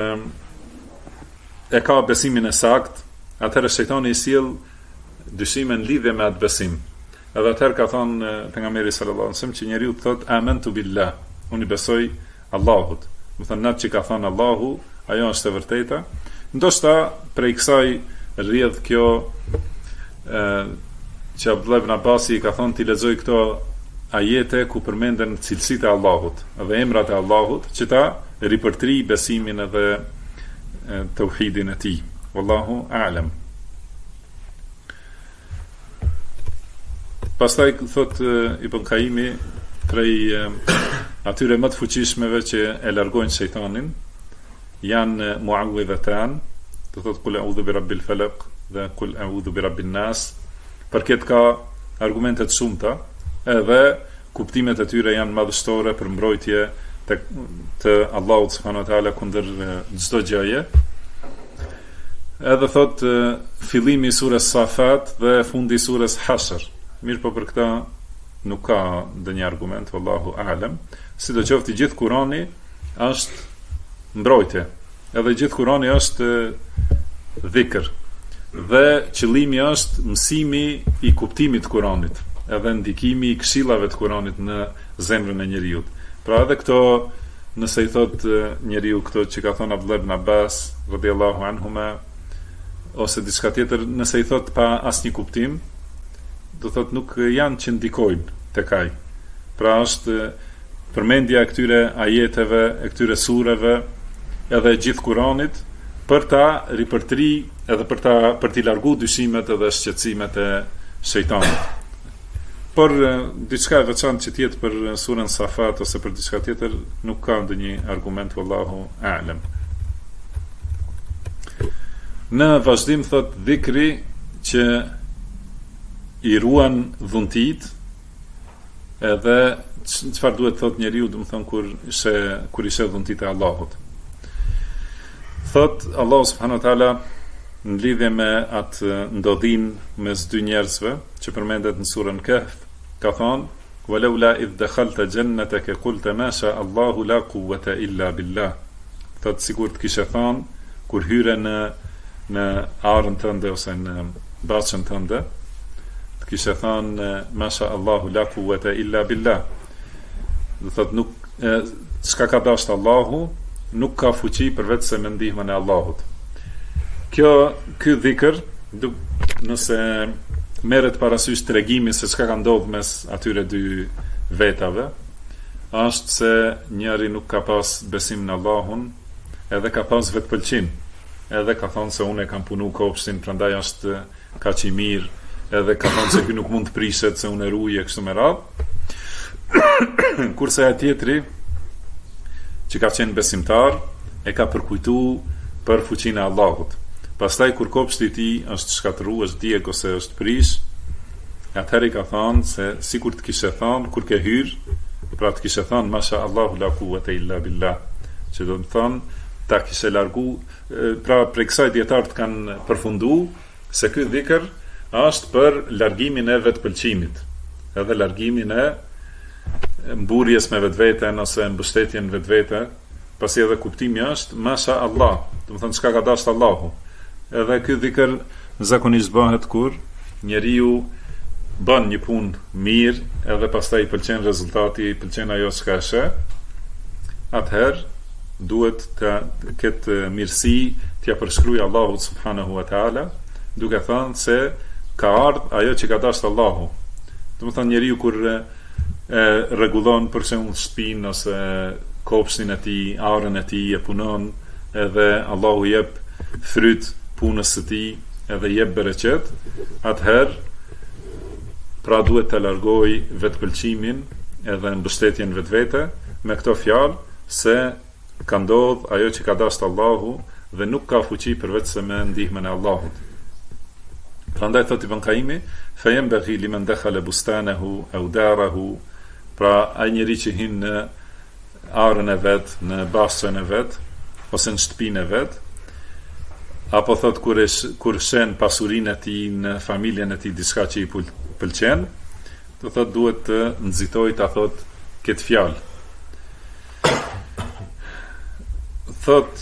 e ka besimin e sakt, atëherë shejtani i sjell dyshime në lidhje me atë besim. Edhe atëherë ka thonë pejgamberi sallallahu alaihi wasallam që njeriu thot amantu billah, unë besoj Allahut. Do të thonë atë që ka thënë Allahu, ajo është e vërteta. Ndoshta prej kësaj rrjedh kjo që Abdullah ibn Abbasi ka thonë ti lexoj këto ajete ku përmenden cilësitë e Allahut dhe emrat e Allahut, që ta ripërtri besimin edhe tauhidin e tij. Wallahu a'lam. Pastaj thot Ibn Kaimi, prej atyre më të fuqishmeve që e largojnë shejtanin janë muawwidhatan, do thot kul a'udhu bi rabbil falaq dhe kul a'udhu bi rabbin nas. Për këtë ka argumente të shumta, edhe kuptimet e tyre janë madhështore për mbrojtje të Allahut subhanahu wa taala kundër çdo gjëje. Edhe thot fillimi i surës Safat dhe fundi i surës Hashr. Mirë, po për këtë nuk ka ndonjë argument, wallahu a'lam. Sidoqoftë gjithë Kurani është mbrojtje. Edhe gjithë Kurani është dhikr. Dhe qëllimi është mësimi i kuptimit të Kuranit, edhe ndikimi i këshillave të Kuranit në zemrën e njeriu. Pra edhe këto, nëse i thot njeriu këto që ka thënë Abdullah ibn Abbas radhiyallahu anhuma, ose diçka tjetër, nëse i thot pa asnjë kuptim, do thot nuk janë që ndikojnë tek ai. Pra është përmendja e këtyre ajeteve, e këtyre sureve, edhe gjithë Kuranit, për ta ripërtri edhe për t'i largu dyshimet edhe shqetësimet e shejtanit. Por diçka e veçantë që tjetë për surën Safat ose për diçka tjetër nuk ka ndonjë argument, wallahu a'lam. Në vazhdim thot dhikri që i ruan dhuntit, edhe çfarë duhet thot njeriu, do të thon kur ishe dhuntit e Allahut. Thot Allah subhanahu wa taala në lidhje me atë ndodhin mes dy njerëzve që përmendet në surën Kahf, ka thonë: "Walaula idh dakhalta jannataka qulta ma sha Allahu la quwwata illa billah." Thot sikur të kishe thonë kur hyre në arën tënde ose në bashën tënde, të kishe thonë masha Allahu la quwwata illa billah. Do thot nuk çka ka dashur Allahu, nuk ka fuqi përveç se me ndihmën e Allahut. Ky dhikr, nëse merret parasysh tregimi se çka ka ndodhur mes atyre dy vetave, është se njëri nuk ka pas besim në Allahun, edhe ka pas vetpëlqim. Edhe ka thonë se unë e kam punu kopshtin, prandaj është kaq i mirë, edhe ka thonë se ky nuk mund të prishet se unë e ruaj e kështu me radhë. Kurse ai tjetri, që ka qenë besimtar, e ka përkujtuar për fuqinë e Allahut. Pastaj kur kopshti i tij është shkatërruar, është djeg ose është prish, atëherë ka thonë se sikur të kishe thonë kur ke hyrë, pra të kishe thonë masha Allahu la quwwata illa billah, që do të thonë ta kishe largu. Pra prej kësaj dietarët kanë përfunduar se ky dhikr është për largimin e vetpëlqimit, edhe largimin e mburjes me vetveten ose mbështetjen vetvete, pasi edhe kuptimi është masha Allah, do të thonë çka ka dashur Allahu. Edhe ky dhikr zakonisht bëhet kur njeriu bën një punë mirë, edhe pastaj i pëlqen rezultati, i pëlqen ajo çka është, atëherë duhet të ketë mirësi t'ja përshkruaj Allahut subhanahu wa taala, duke thënë se ka ardhur ajo që ka dashur Allahu. Do të thonë njeriu kur rregullon për shembull shtëpinë ose kopshtin e tij, arën e tij, e punon, edhe Allahu jep fryt punës së tij, edhe jep bereqet, atëherë pra duhet të largoj vetpëlqimin edhe mbështetjen vetvete me këto fjalë se ka ndodh ajo që ka dashur Allahu dhe nuk ka fuqi përveç se me ndihmën e Allahut. Prandaj thot Ibn Qayyim, fa yanbaghi liman dakhala bustanahu aw darahu, pra ai njeri që hyn në arën e vet, në bashkën e vet, ose në shtëpinë e vet, apo thot kur shen pasurinë e tij në familjen e tij diçka që i pëlqen, do thot duhet të nxitoj ta thot këtë fjalë. Thot,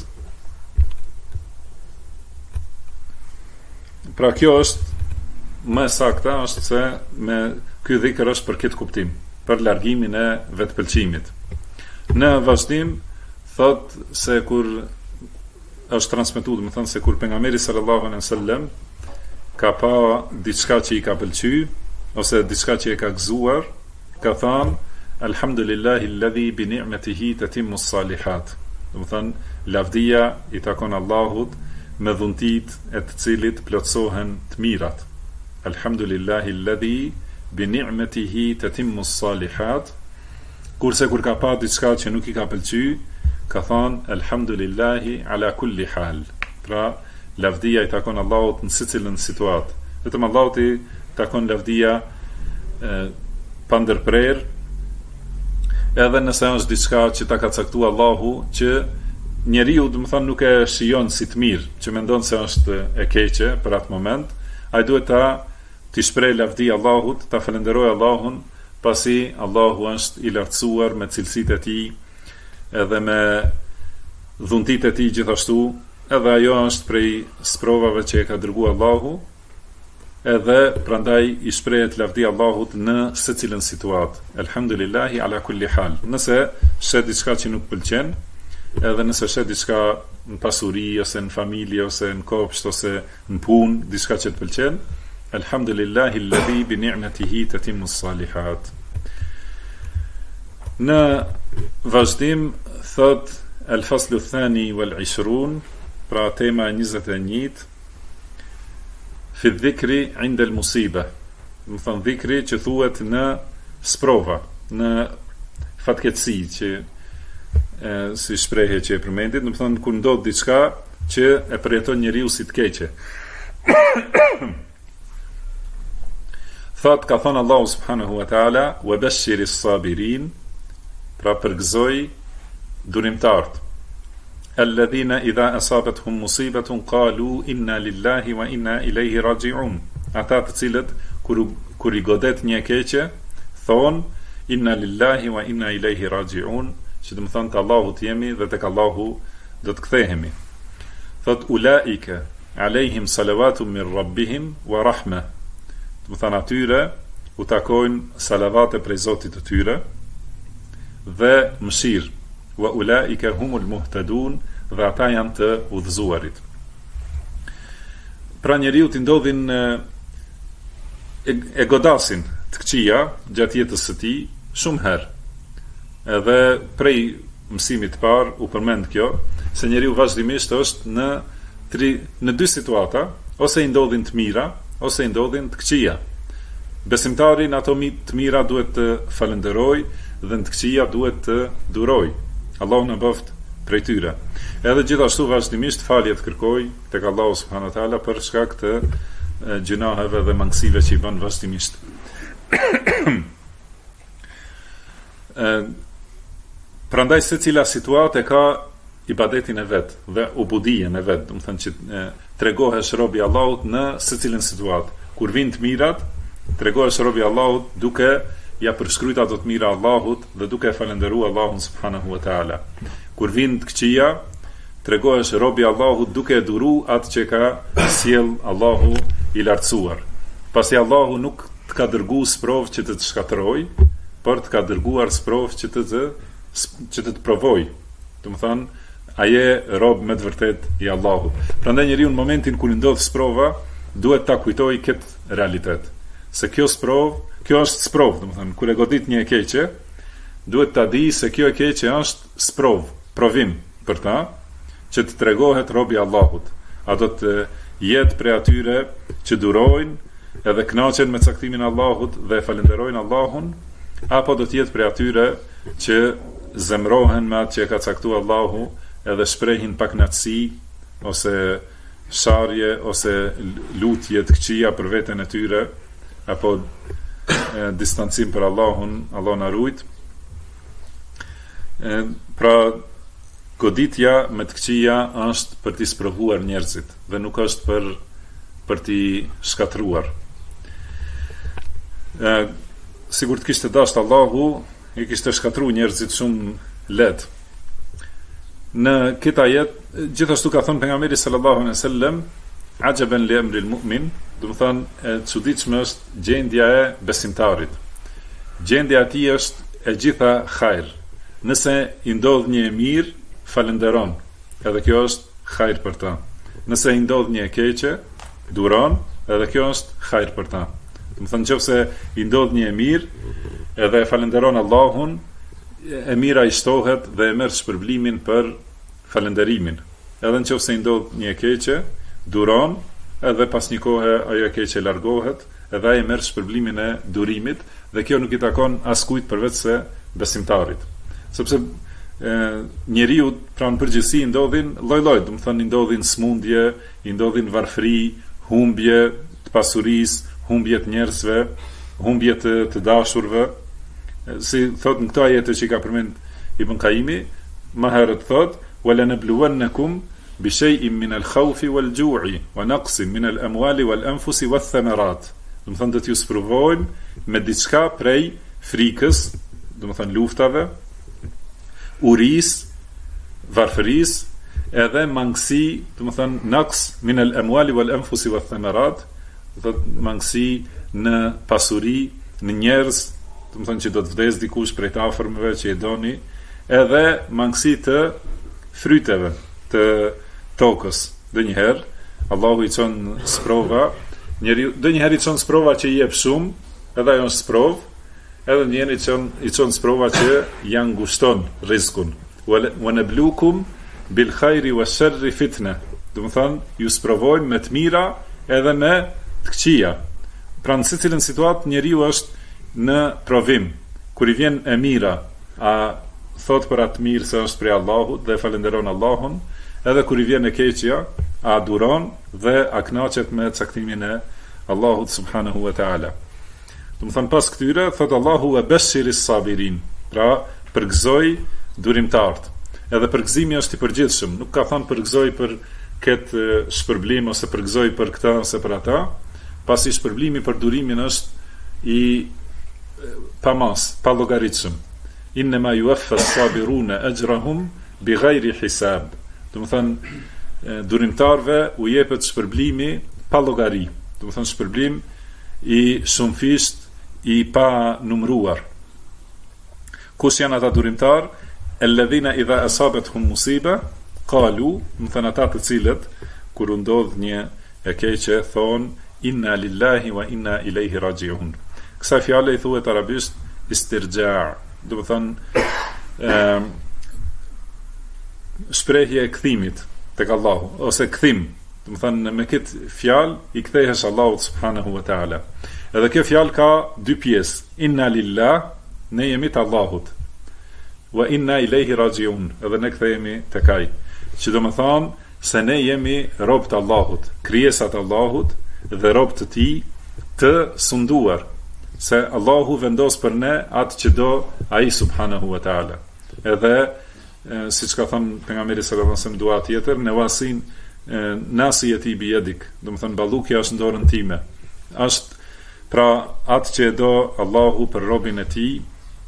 pra kjo është më sakta, është se me ky dhikr është për këtë kuptim, për largimin e vetpëlqimit. Në vazhdim thot se kur është transmetuar, do të thonë se kur pejgamberi sallallahu alaihi wasallam ka pa diçka që i ka pëlqyer ose diçka që e ka gëzuar, ka thënë alhamdulillahi alladhi bi ni'matihi tatimmu s-salihat. Do të thonë lavdia i takon Allahut me dhuntit e të cilit plotësohen të mirat. Alhamdulillahi alladhi bi ni'matihi tatimmu s-salihat. Kurse kur ka pa diçka që nuk i ka pëlqyer, ka thonë alhamdulillahi ala kulli hal. Pra lavdia i takon Allahut në secilën situatë. Vetëm Allahut i takon lavdia pa ndërprerje, edhe nëse është diçka që ta ka caktuar Allahu, që njeriu do të thonë nuk e shijon si të mirë, që mendon se është e keqe për atë moment, ai duhet t'i shpreh lavdi Allahut, ta falenderojë Allahun, pasi Allahu është i lartësuar me cilësitë e tij, edhe me dhuntitë e tij gjithashtu, edhe ajo është prej sprovave që e ka dërguar Allahu, edhe prandaj i shprehet lavdi Allahut në secilën situatë. Alhamdulillahi ala kulli hal. Nëse shet diçka që nuk pëlqen, edhe nëse shet diçka në pasuri ose në familje ose në kopsht ose në punë, diçka që të pëlqen, alhamdulillahi alladhi bi ni'matihi tatimmu s-salihat. Në vazhdim thot al-faslu ath-thani wal-20, pra tema 21, fi dhikri inda al-musiba. Do thon dhikri që thuhet në sprova, në fatkeqësi, që si shprehje që e përmendit, do thon kur ndodh diçka që e përjeton njeriu si të keqe. Thot, ka thonë Allahu subhanahu wa ta'ala, wa bashshiri s-sabirin, pra përgëzoj durimtarët, alladhina idha asabatuhum musibatun qalu inna lillahi wa inna ilayhi raji'un. Ata të cilët kur i godet një keqe, thon inna lillahi wa inna ilayhi raji'un, që do të thonë te Allahu të jemi dhe tek Allahu do të kthehemi. Thot ulaika alayhim salawatun min rabbihim wa rahma. Do të thonë atyre u takojnë salavate prej Zotit të tyre dhe mëshirë. Wa ulaika humul muhtadun, dhe ata janë të udhëzuarit. Pra njeriu t'i ndodhin e godasin të këqija gjatë jetës së tij shumë herë. Edhe prej mësimit të parë u përmend kjo, se njeriu vazhdimisht është në dy situata, ose i ndodhin të mira, ose i ndodhin të këqija. Besimtari në ato të mira duhet të falenderoj dhe në të këqija duhet të duroj. Allahu na bëft prej tyre. Edhe gjithashtu vazhdimisht falje të kërkoj tek Allahu subhanahu wa taala për shkak të gjunaheve dhe mangësive që i bën vazhdimisht. Prandaj secila situatë ka ibadetin e vet dhe ubudijen e vet, do të thënë që tregohesh robi i Allahut në secilën situatë. Kur vijnë të mirat, tregohesh robi i Allahut duke ja përshkruajtur ato të mira Allahut dhe duke falendëruar Allahun subhanahu wa taala. Kur vijnë të këqija, tregohesh robi i Allahut duke duru atë që ka sjell Allahu i lartësuar. Pasi Allahu nuk të ka dërguar sprovë që të shkatërroj, por të ka dërguar sprovë që të provoj. Do të thonë, aje rob me të vërtet i Allahut. Prandaj njeriu në momentin kur i ndodh sprova, duhet ta kujtojë këtë realitet. Se kjo është sprovë, do të thonë, kur e godit një e keqe, duhet ta di se kjo e keqe është sprovë, provim për ta, që të tregohet robi i Allahut. A do të jetë prej atyre që durojnë edhe kënaqen me caktimin e Allahut dhe falenderojnë Allahun, apo do të jetë prej atyre që zemrohen me atë që e ka caktuar Allahu edhe shprehin pak kënaqësi ose sharje ose lutje të këqija për veten e tyre apo distancim për Allahun, Allah na ruajt. Pra goditja me të këqija është për t'i sprovuar njerëzit dhe nuk është për t'i shkatruar. Sigur të kishte dashur Allahu, i kishte shkatruar njerëzit shumë lehtë. Në këtë ajet, gjithashtu ka thënë pejgamberi sallallahu alaihi wasallam, ajaban li amri al-mu'min, do të thonë e çuditshme është gjendja e besimtarit. Gjendja e tij është e gjitha hajr. Nëse i ndodh një e mirë, falenderon. Edhe kjo është hajr për ta. Nëse i ndodh një e keqe, duron, edhe kjo është hajr për ta. Do të thonë nëse i ndodh një e mirë, edhe falenderon Allahun, e mira i shtohet dhe e merr shpërblimin për falenderimin. Edhe nëse i ndodh një e keqe, duron, edhe pas një kohe ajo e keqe largohet, edhe ai merr shpërblimin e durimit, dhe kjo nuk i takon askujt përveç se besimtarit. Sepse njeriu pra në përgjithësi i ndodhin lloj-lloj, do të thonë i ndodhin smundje, i ndodhin varfëri, humbje të pasurisë, humbje të njerëzve, humbje të dashurve. Si thot në këto ajete që ka përmend Ibn Qayyimi, më herët thot: "Wala nabluwannakum bi shay'in min al-khawfi wal-ju'i wa naqsin min al-amwali wal-anfusi wath-thamarat." Do të thonë do t'ju sprovojmë me diçka prej frikës, do të thonë luftave, uris, varfëris, edhe mangësi, do të thonë naqs min al-amwali wal-anfusi wath-thamarat, do të thonë mangësi në pasuri, në njerëz, do të thonë që do të vdes dikush prej të afërmëve që e doni, edhe mangësi të fryteve, të tokës. Donjëherë Allahu i çon sprova, donjëherë i çon sprova që i jep shumë, edhe ajo është sprovë, edhe njëherë i çon sprova që ja ngushton rrezikun. Wa nablukum bil khairi wash-sharri fitna. Do të thonë ju sprovojmë me të mira edhe me të këqija. Pra në secilën situatë njeriu është në provim. Kur i vjen e mira, a thot për atë mirë se është prej Allahut dhe falenderon Allahun, edhe kur I vjen e keqja, a duron dhe a kënaqet me caktimin e Allahut subhanahu wa ta'ala. Do të thënë pas këtyre, thot Allahu e beshiris sabirin, pra përgëzoj durimtarët. Edhe përgëzimi është I përgjithshëm, nuk ka thënë përgëzoj për këtë shpërblim ose përgëzoj për këtë ose për ata, pasi shpërblimi për durimin është I pa llogaritshëm. Innema yuwaffa as-sabiruna ajrahum bighayri hisab. Do të thënë durimtarëve u jepet shpërblimi pa llogari. Do të thënë shpërblim I shumëfisht I pa numëruar. Kush janë ata durimtar? Alladhina idha asabatuhum musiba qalu, do të thënë ata të cilët kur u ndodh një e keqe thon inna lillahi wa inna ilaihi rajiun. Kësaj fjale I thuhet arabisht istirja', do të thënë shprehje e kthimit tek Allahu ose kthim. Do të thënë me këtë fjalë I kthehesh Allahut subhanahu wa ta'ala. Edhe kjo fjalë ka dy pjesë. Inna lillah, ne jemi të Allahut. Wa inna ilaihi rajiun, edhe ne kthehemi tek Ai. Që do të thonë se ne jemi robë të Allahut, krijesat Allahut dhe robë të Tij të sunduar. Se Allahu vendos për ne atë që do Ai subhanahu wa ta'ala. Edhe siç ka thënë pejgamberi sallallahu alaihi wasallam dua tjetër, nevasin nasiyati bi yadik, do të thënë ballukja është në dorën time. Është pra atë që do Allahu për robën e Tij,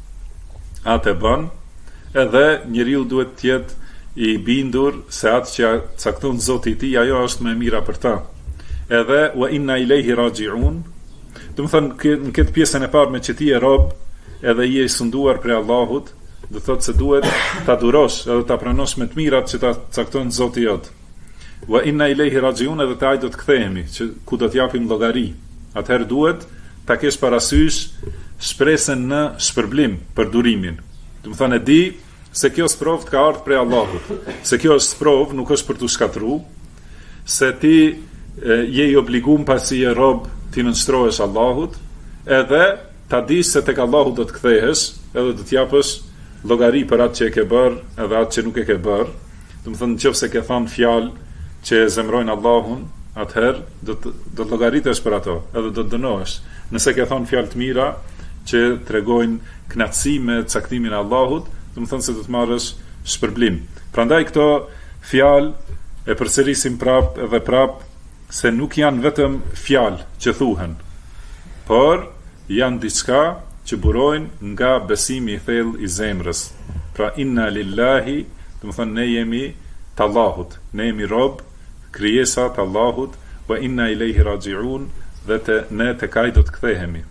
atë e bën, edhe njeriu duhet të jetë I bindur se atë që cakton Zoti I tij, ajo është më e mira për ta. Edhe wa inna ilaihi rajiun, do të thënë në këtë pjesën e parë me që ti e rob, edhe I sunduar prej Allahut, do thotë se duhet ta durosh edhe ta pranosh me të mirat që ta cakton Zoti jot. Wa inna ilaihi rajiun, edhe te Ai do të kthehemi, që ku do të japim llogari. Atëherë duhet ta kesh parasysh shpresën në shpërblim për durimin. Do të thënë e di se kjo sprovë ka ardhur prej Allahut. Se kjo është sprovë, nuk është për të shkatruar, se ti je I obliguar pasi je rob ti nënshtrohesh Allahut, edhe ta dish se tek Allahu do të kthehesh, edhe do të japësh llogari për atë që e ke bërë, edhe atë që nuk e ke bërë. Do të thënë nëse ke thënë fjalë që zemrojnë Allahun, atëherë do të llogaritesh për ato, edhe do të dënohesh. Nëse ke thënë fjalë të mira që tregojnë kënaqësi me caktimin e Allahut, do të thënë se do të marrësh shpërblim. Prandaj këto fjalë e përsërisim prap edhe prap, se nuk janë vetëm fjalë që thuhen, por janë diçka që burojnë nga besimi I thellë I zemrës. Pra inna lillahi, do të thënë ne jemi të Allahut, ne jemi rob, krijesa të Allahut, wa inna ilaihi rajiun, dhe ne tek Ai do të kthehemi.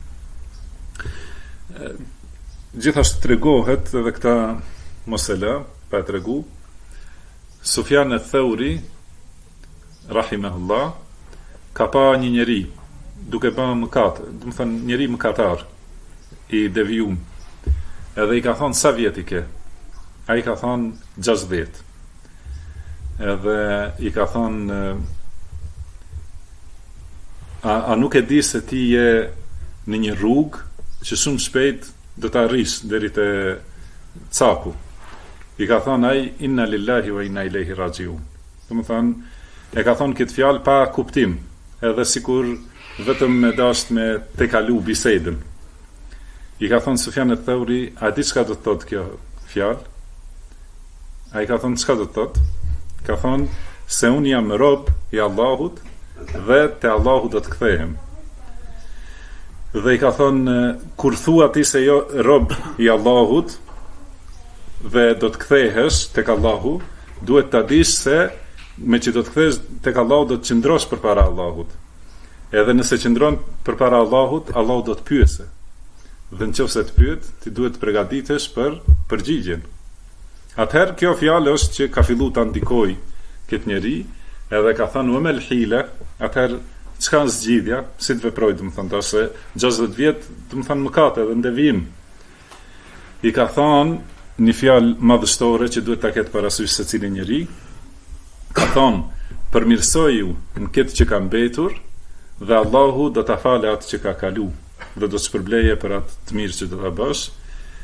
Gjithashtu tregohet edhe këta mosela pa tregu, Sufjan al-Thauri rahimahullah ka pa një njeri duke bërë mëkat, do të thënë njeri mëkatar I devijum. Edhe I ka thonë sa vjet I ke? Ai ka thonë 60. Edhe I ka thonë a nuk e di se ti je në një rrugë që shumë shpejt do të arrish deri te caku. I ka thonë ai inna lillahi wa inna ilaihi rajiun. Do të thënë e ka thonë këtë fjalë pa kuptim, edhe sikur vetëm me dasht me te kalu bisedën. I ka thonë Sufjan al-Thauri, a di çka do të thotë kjo fjalë? Ai ka thonë çka do të thotë? Ka thonë se unë jam rob I Allahut dhe te Allahu do të kthehem. Dhe I ka thonë kur thua ti se jo rob I Allahut dhe do të kthehesh tek Allahu, duhet ta dish se me që do të kthesh tek Allahu do të qëndrosh përpara Allahut. Edhe nëse qëndron përpara Allahut, Allahu do të pyesë. Dhe nëse të pyet, ti duhet të përgatitesh për përgjigjen. Atëherë kjo fjalë është që ka filluar ta ndikoj këtë njeri, edhe ka thënë umel hile, atëherë çka është zgjidhja, si të veproj, domethënë ose 60 vjet, domethënë mëkat edhe ndevim. I ka thënë një fjalë madhështore që duhet ta ketë parasysh secili njeri. Ka thonë, përmirësoju në këtë që ka mbetur, dhe Allahu do ta falë atë që ka kalu, dhe do të shpërbleje për atë të mirë që do ta bësh.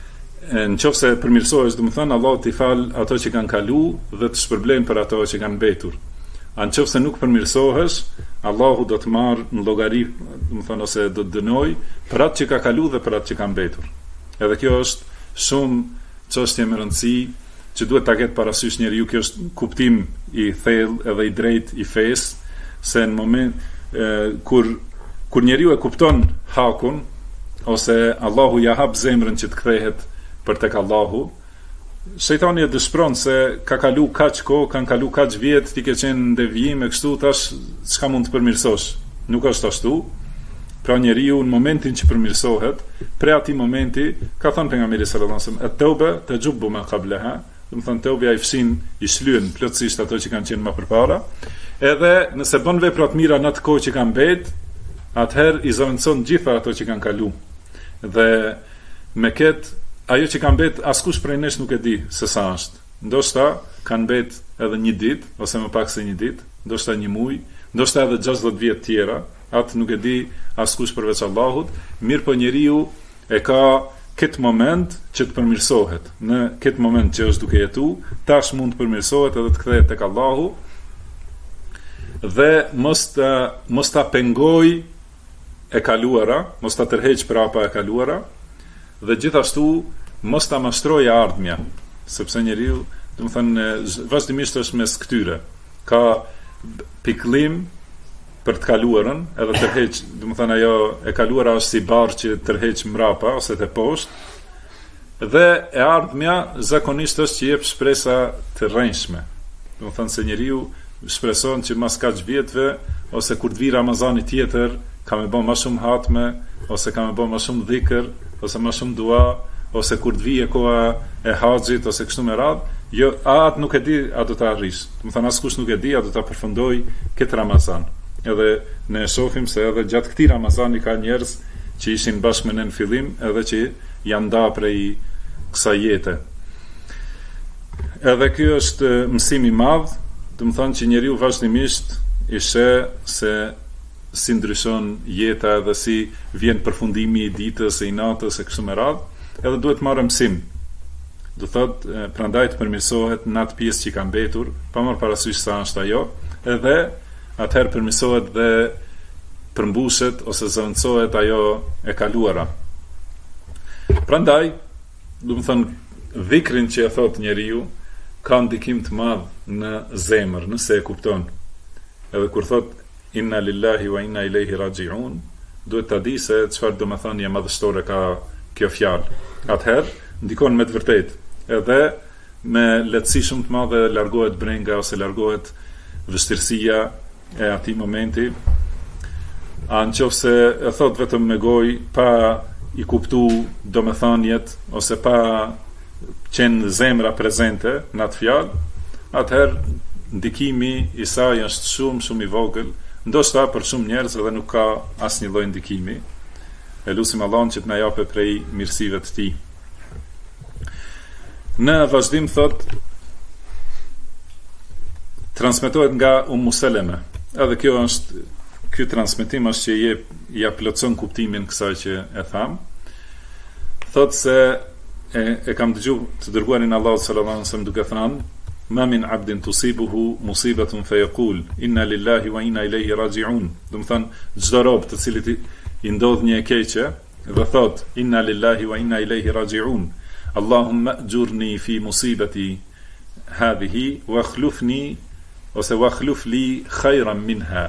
në qoftë se përmirësohesh, do të thonë Allahu t'i fal ato që kanë kalu dhe të shpërblen për ato që kanë mbetur. A në qoftë se nuk përmirësohesh, Allahu do të marrë në llogari, do të thonë ose do të dënoj për atë që ka kalu dhe për atë që ka mbetur. Edhe kjo është shumë çështje me rëndësi që duhet ta ketë parasysh njeriu. Kjo është kuptim i thellë edhe i drejtë i fesë, se në moment kur njeriu e kupton hakun ose Allahu ja hap zemrën që të kthehet për tek Allahu, shejtani e dëshpëron se ka kalu kaq kohë, kanë kalu kaq vjet, ti ke qenë në devijim e kështu, tash çka mund të përmirësosh? Nuk është ashtu. Pra njeriu në momentin që përmirësohet, prej atij momenti, ka thënë pejgamberi sallallahu alajhi wasallam, at-tauba tajubbu ma qablaha, do të thonë tauba i fshin, i shlyen plotësisht ato që kanë qenë më përpara. Edhe nëse bën vepra të mira në atë kohë që kanë mbet, atëherë i zëvendëson gjitha ato që kanë kalu. Dhe me këtë ajo që kanë mbet, askush prej nesh nuk e di se sa është. Ndoshta kanë mbet edhe një ditë ose më pak se një ditë, ndoshta një muaj, ndoshta edhe 60 vjet tjera, atë nuk e di askush përveç Allahut. Mirë po njeriu e ka këtë moment që të përmirësohet. Në këtë moment që është duke jetu, tash mund të përmirësohet edhe të kthehet tek Allahu dhe mos ta pengoj e kaluara, mos ta tërheq prapa e kaluara, dhe gjithashtu mos ta mashtrojë ardhmja, sepse njeriu, do të thënë, vazhdimisht është mes këtyre. Ka pikëllim për të kaluarën, edhe tërheq, do të thënë ajo e kaluara është si barë që tërheq mrapa ose te poshtë, dhe e ardhmja zakonisht është që jep shpresa të rrënjshme. Do të thënë se njeriu shpreson që mas kaq vjetëve ose kur të vi Ramazani tjetër, ka me bë më shumë hatme, ose ka me bë më shumë dhikr, ose më shumë dua, ose kur të vije koha e haxhit ose kështu me radhë, jo, atë nuk e di a do ta arrish. Do të thënë askush nuk e di a do ta përfundoj këtë Ramazan. Edhe ne shohim se edhe gjatë këtij Ramazani ka njerëz që ishin bashkë me ne në fillim, edhe që janë nda prej kësaj jete. Edhe ky është mësim i madh, do të thonë që njeriu vazhdimisht i sheh se si ndryshon jeta dhe si vjen përfundimi i ditës e i natës e kështu me radhë, edhe duhet marrë mësim. Do thot, prandaj të përmirësohet në atë pjesë që ka mbetur, pa marrë parasysh sa është ajo, edhe atëherë përmirësohet dhe përmbushet ose zëvendësohet ajo e kaluara. Prandaj, do të thënë, dhikrin që e thot njeriu ka ndikim të madh në zemër, nëse e kupton. Edhe kur thot inna lillahi wa inna ilaihi raji'un, duhet ta di se çfarë do të thënë madhështore ka kjo fjalë. Atëherë ndikon me të vërtetë, edhe me lehtësi shumë të madhe largohet brenga ose largohet vështirësia e atij momenti. Nëse e thot vetëm me gojë, pa i kuptu domethënjet ose pa qenë zemra prezente në atë fjalë, atëherë ndikimi i saj është shumë i vogël, ndoshta për shumë njerëz edhe nuk ka asnjë lloj ndikimi. E lutim Allahun që të na japë prej mirësive të tij. Në vazhdim thot, transmetohet nga Seleme. Edhe ky transmetim është që ja plotson kuptimin kësaj që e tham. Thot se e kam dëgjuar të dërguarin Allahu sallallahu alaihi wasallam duke thënë: "Ma min 'abdin tusibuhu musibatun fayaqul inna lillahi wa inna ilayhi raji'un." Do të thënë çdo rob të cilit i ndodh një e keqe dhe thot inna lillahi wa inna ilayhi raji'un, Allahumma ajurni fi musibati hadhihi wa akhlifni ose wa akhlif li khayran minha.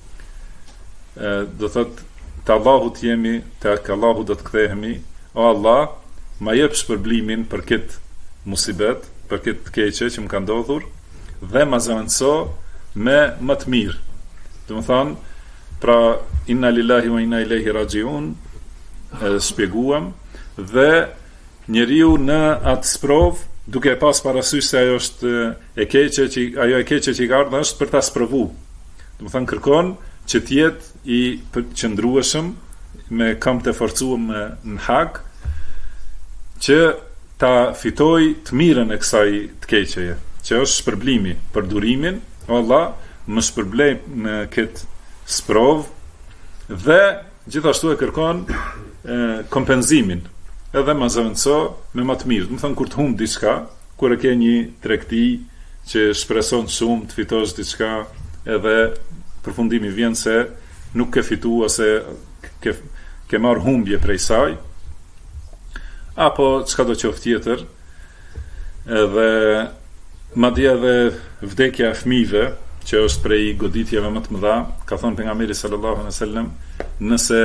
Do thot te Allahu jemi, tek Allahu do të kthehemi, o Allah, ma jep shpërblimin për këtë musibet, për këtë keqe që më ka ndodhur, dhe ma zëvendëso me më të mirë. Do të thonë, pra inna lillahi wa inna ilaihi raji'un, shpjeguam, dhe njeriu në atë sprov, duke pas parasysh se ajo e keqe që i ka ardhur është për ta sprovu. Do të thonë kërkon që të jetë i qëndrueshëm me këmbë të forcuar në hak, që ta fitoj të mirën e kësaj të keqeje, që është shpërblimi për durimin, o Allah, më shpërblej në këtë sprov, dhe gjithashtu e kërkon kompenzimin, edhe ma zëvendëso me më të mirë. Do të thonë kur të humb diçka, kur e ke një tregti që shpreson shumë të fitosh diçka, edhe përfundimi vjen se nuk ke fitu ose ke marrë humbje prej saj, apo çka do qoftë tjetër, edhe madje edhe vdekja e fëmijëve, që është prej goditjeve më të mëdha, ka thënë pejgamberi sallallahu alaihi wasallam, nëse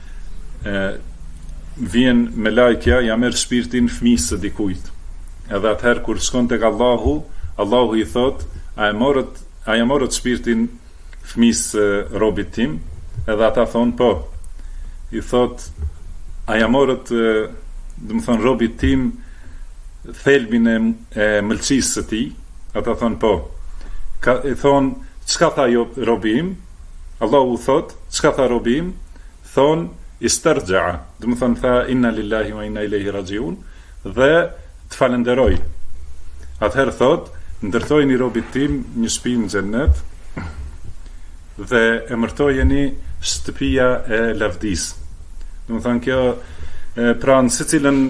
vjen me lajkja, ja merr shpirtin fëmijës së dikujt. Edhe atëherë kur shkon tek Allahu i thot, a e morët shpirtin fëmijës së robit tim? Edhe ata thonë po. I thot, a ja morët, do të thonë, robit tim thelbin e mëlçisë së tij? Ata thonë po. I thonë, çka tha robi im? Allahu thot, çka tha robi im? Thonë, istarja'a, do të thonë, tha inna lillahi wa inna ilaihi rajiun, dhe të falenderoj. Atëherë thot, ndërtojeni robit tim një shtëpi në xhennet dhe emërtojeni shtëpia e lavdis. Do të thonë, kjo pra në secilën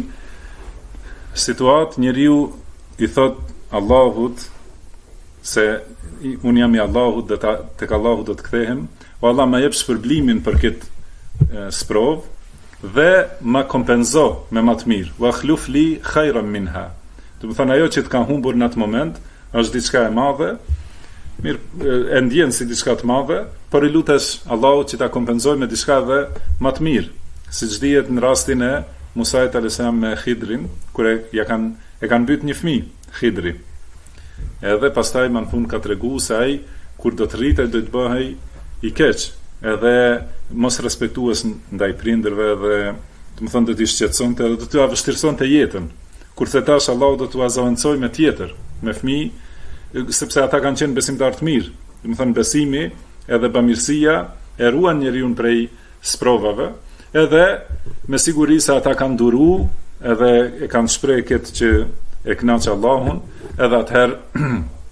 situatë njeriu i thot Allahut se unë jam i Allahut dhe tek Allahu do të kthehem, o Allah më jep shpërblimin për këtë sprov dhe ma kompenzo me më të mirë. Wa akhluf li khayran minha. Do të thonë, ajo që të ka humbur në atë moment është diçka e madhe, mirë, e ndjen si diçka të madhe, por i lutesh Allahut që ta kompenzoj me diçka edhe më të mirë, siç dihet në rastin e Musait alayhis salam me Khidrin, kur e kanë mbyt një fëmijë, Khidri. Edhe pastaj më në fund ka tregu se ai kur do të rritej do të bëhej i keq, edhe mos respektues ndaj prindërve, dhe do të thonë do t'i shqetësonte edhe do t'u vështirësonte jetën. Kurse tash Allahu do t'u azavancoj me tjetër, me fëmijë, sepse ata kanë qenë besimtar të mirë. Do të thonë besimi edhe bamirësia e ruan njeriu prej sprovave, edhe me siguri se ata kanë duru, edhe e kanë shpreh këtë që e kënaq Allahun, edhe atëherë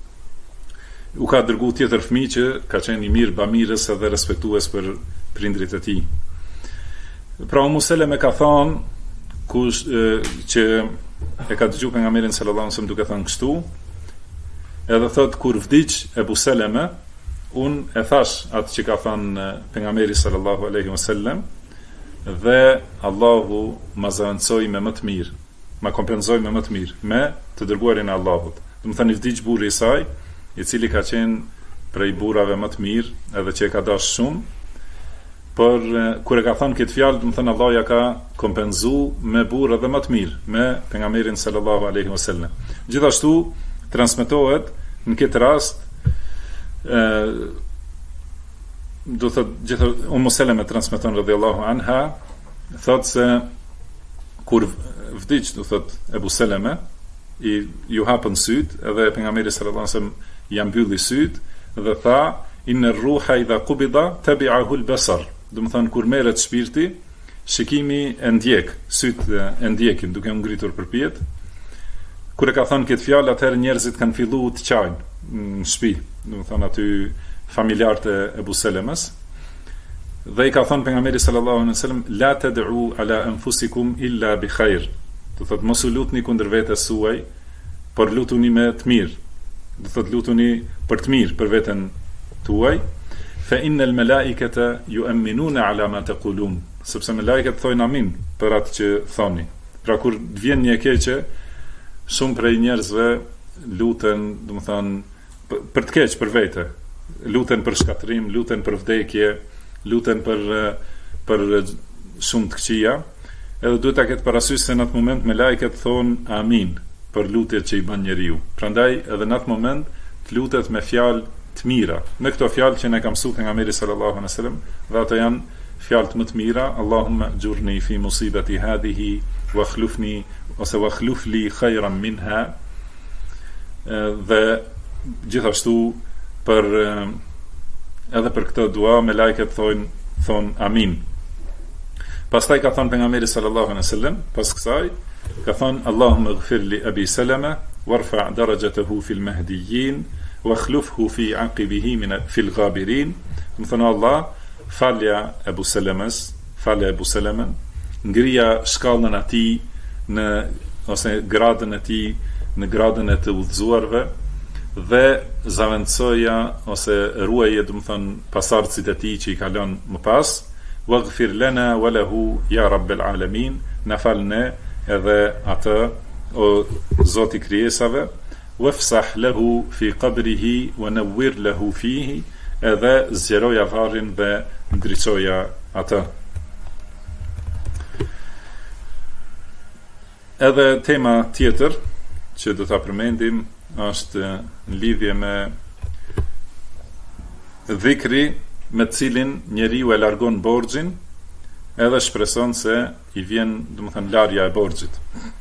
u ka dërgu tjetër fëmijë që ka qenë i mirë bamirës edhe respektues për prindrit e tij. Pra Ummu Seleme ka thënë që e ka dëgjuar pejgamberin sallallahu alaihi wasallam duke thënë kështu, edhe thot kur vdiq Ebu Seleme, unë e thash atë që ka thënë pejgamberi sallallahu alaihi wasallam, dhe Allahu ma zëvendësoi me më të mirë, ma kompenzoi me më të mirë, me të dërguarin e Allahut. Do të thënë i vdiq burri i saj, i cili ka qenë prej burrave më të mirë, edhe që e ka dashur shumë, por kur e ka thënë këtë fjalë, do të thënë Allah ja ka kompenzuar me burrë edhe më të mirë, me pejgamberin sallallahu alaihi wasallam. Gjithashtu transmetohet në këtë rast, do thotë gjithashtu Ummu Seleme transmeton radhiyallahu anha, thotë se kur vdiq, do thotë Ebu Seleme, ju hapën syt, edhe pejgamberi sallallahu alaihi wasallam ja mbylli syt dhe tha inna ruha idha qubida tabi'ahu al-basar. Do të thonë kur merret shpirti, shikimi e ndjek, syt e ndjekin duke u ngritur përpjet. Kur e ka thënë këtë fjalë, atëherë njerëzit kanë filluar të qajnë në shtëpi, do të thonë aty familjarët e Ebu Selemes, dhe i ka thënë pejgamberi sallallahu alaihi wasallam la tad'u ala anfusikum illa bi khair. Do thotë mos u lutni kundër vetes suaj, por lutuni me të mirë. Do thotë lutuni për të mirë për veten tuaj. Fa innal malaikata yu'minuna ala ma taqulun. Sepse me lajket thojnë amin për atë që thoni. Pra kur vjen një e keqe, shumë prej njerëzve luten, do të thonë për të keq për vete. Luten për shkatrim, luten për vdekje, luten për shumë të këqija. Edhe duhet ta ketë parasysh se në atë moment me lajket thonë amin për lutjet që i bën njeriu. Prandaj edhe në atë moment të lutet me fjalë të mira. Me këto fjalë që ne ka mësuar pejgamberi sallallahu alaihi wasallam, dhe ato janë fjalë më të mira, Allahumma ajurni fi musibati hadhihi wa akhlifni ose wa akhlif li khayran minha. Dhe gjithashtu edhe për këtë dua me lajket thon amin. Pastaj ka thënë pejgamberi sallallahu alaihi wasallam, pas kësaj ka thënë Allahumma ighfir li Abi Salama warfa' darajatahu fil mahdiyyin wakhlufhu fi aqibihi fil ghabirin. Do të thonë Allah falja Ebu Selemen ngrija shkallën e tij ose gradën e tij në gradën e të udhëzuarve dhe zaventsoja ose ruaje, do të thënë, pasardhësit e tij që i kalon më pas. Waghfir lana wa lahu ya rabbal alamin, na falne edhe atë o Zoti i krijesave, wafsah lahu fi qabrihi wa nawwir lahu fihi, edhe zgjeroja varrin dhe ndriçoja atë. Edhe tema tjetër që do ta përmendim është në lidhje me dhikri me cilin njeriu e largon borxhin edhe shpreson se i vjen, domethënë, larja e borxhit.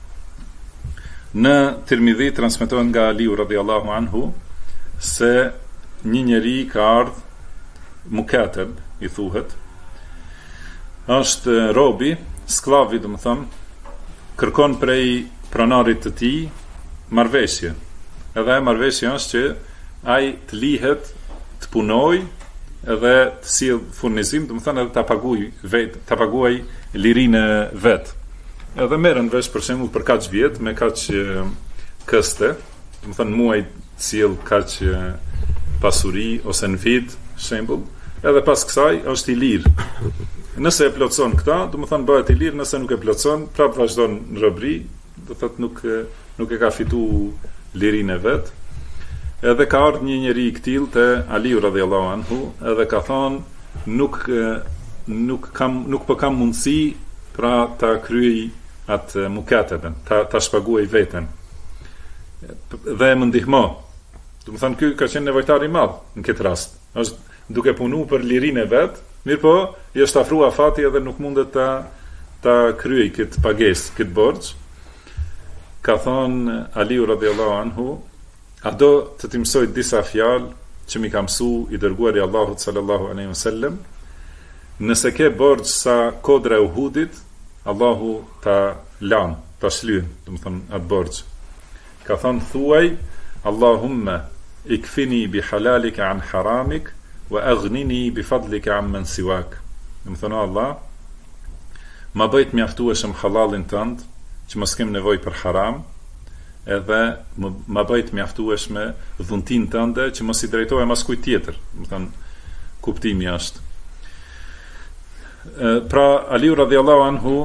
Në Tirmidhi transmetohet nga Aliu radhiyallahu anhu se një njeri ka ardhur mukateb, i thuhet, është robi, sklavi, domethënë, kërkon prej pronarit të tij marrëveshje. Edhe marrëveshja është që ai të lihet, të punoj edhe të sjell furnizim, domethënë edhe ta paguaj lirinë vet. Edhe merren vesh për shembull për kaq vjet me kaq këste, domethënë muaj të sjell kaq pasuri ose në vit, shembull, edhe pas kësaj është i lirë. Nëse e plotson këta, domethënë bëhet i lirë, nëse nuk e plotson, prapë vazhdon në robëri, do thotë nuk e ka fituar lirinë e vet. Edhe ka ardhur një njeri i këtill te Aliu radhiyallahu anhu, edhe ka thonë nuk po kam mundësi pra ta kryej atë mukateben, ta shpaguaj veten. Dhe më ndihmo. Do të thonë ky ka qenë nevojtar i madh në këtë rast. Është duke punuar për lirinë e vet, mirëpo i është afruar fati edhe nuk mundet ta kryej këtë pagesë, këtë borxh. Ka thonë Aliu radhiyallahu anhu, a do të të mësoj disa fjalë që mi ka mësu i dërguari Allahut sallallahu alaihi wasallam? Nëse ke borxh sa kodra e Uhudit, Allahu ta lan, ta shlyen, do të thonë atë borxh. Ka thonë thuaj, Allahumma ikfini bi halalika an haramik wa aghnini bi fadlika amman siwak. Do të thonë Allah, ma bëj të mjaftueshëm halalin tënd, që mos kem nevojë për haram, edhe ma bëjt mjaftueshme dhuntin tënde që mos i drejtohem as kujt tjetër. Do thënë, kuptimi është. Pra Aliu radhiyallahu anhu,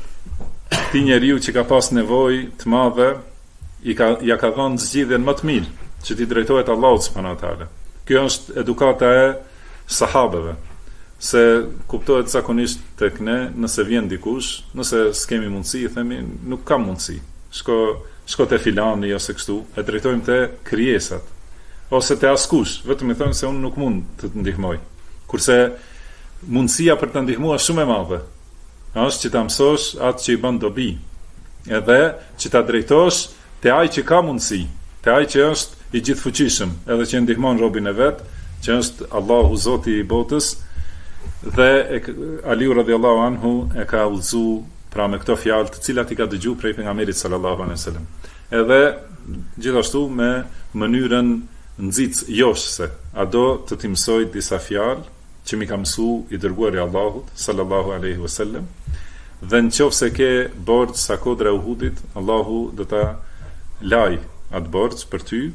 ti njeriu që ka pas nevojë të madhe, ja ka dhënë zgjidhjen më të mirë, që ti drejtohet Allahut subhanahu wa taala. Kjo është edukata e sahabeve, se kuptohet zakonisht tek ne, nëse vjen dikush, nëse s'kemi mundësi, i themi nuk kam mundësi. Shko te filani ose kështu, e drejtojmë te krijesat, ose te askush, vetëm i thonë se unë nuk mund të të ndihmoj. Kurse mundësia për të ndihmuar shumë e madhe, është që ta mësosh atë që i bën dobi, edhe që ta drejtosh te ai që ka mundësi, te ai që është i gjithfuqishëm, edhe që ndihmon robën e vet, që është Allahu Zoti i botës. Dhe Aliu radhiyallahu anhu e ka udhëzuar pra me këto fjalë, të cilat i ka dëgjuar prej pejgamberit sallallahu alaihi wasallam. Edhe gjithashtu me mënyrën nxitësjose, a do të ti mësoj disa fjalë që mi ka mësuar i dërguari Allahut sallallahu alaihi wasallam, dhe nëse ke borxh sa kodra e Uhudit, Allahu do ta laj atë borxh për ty.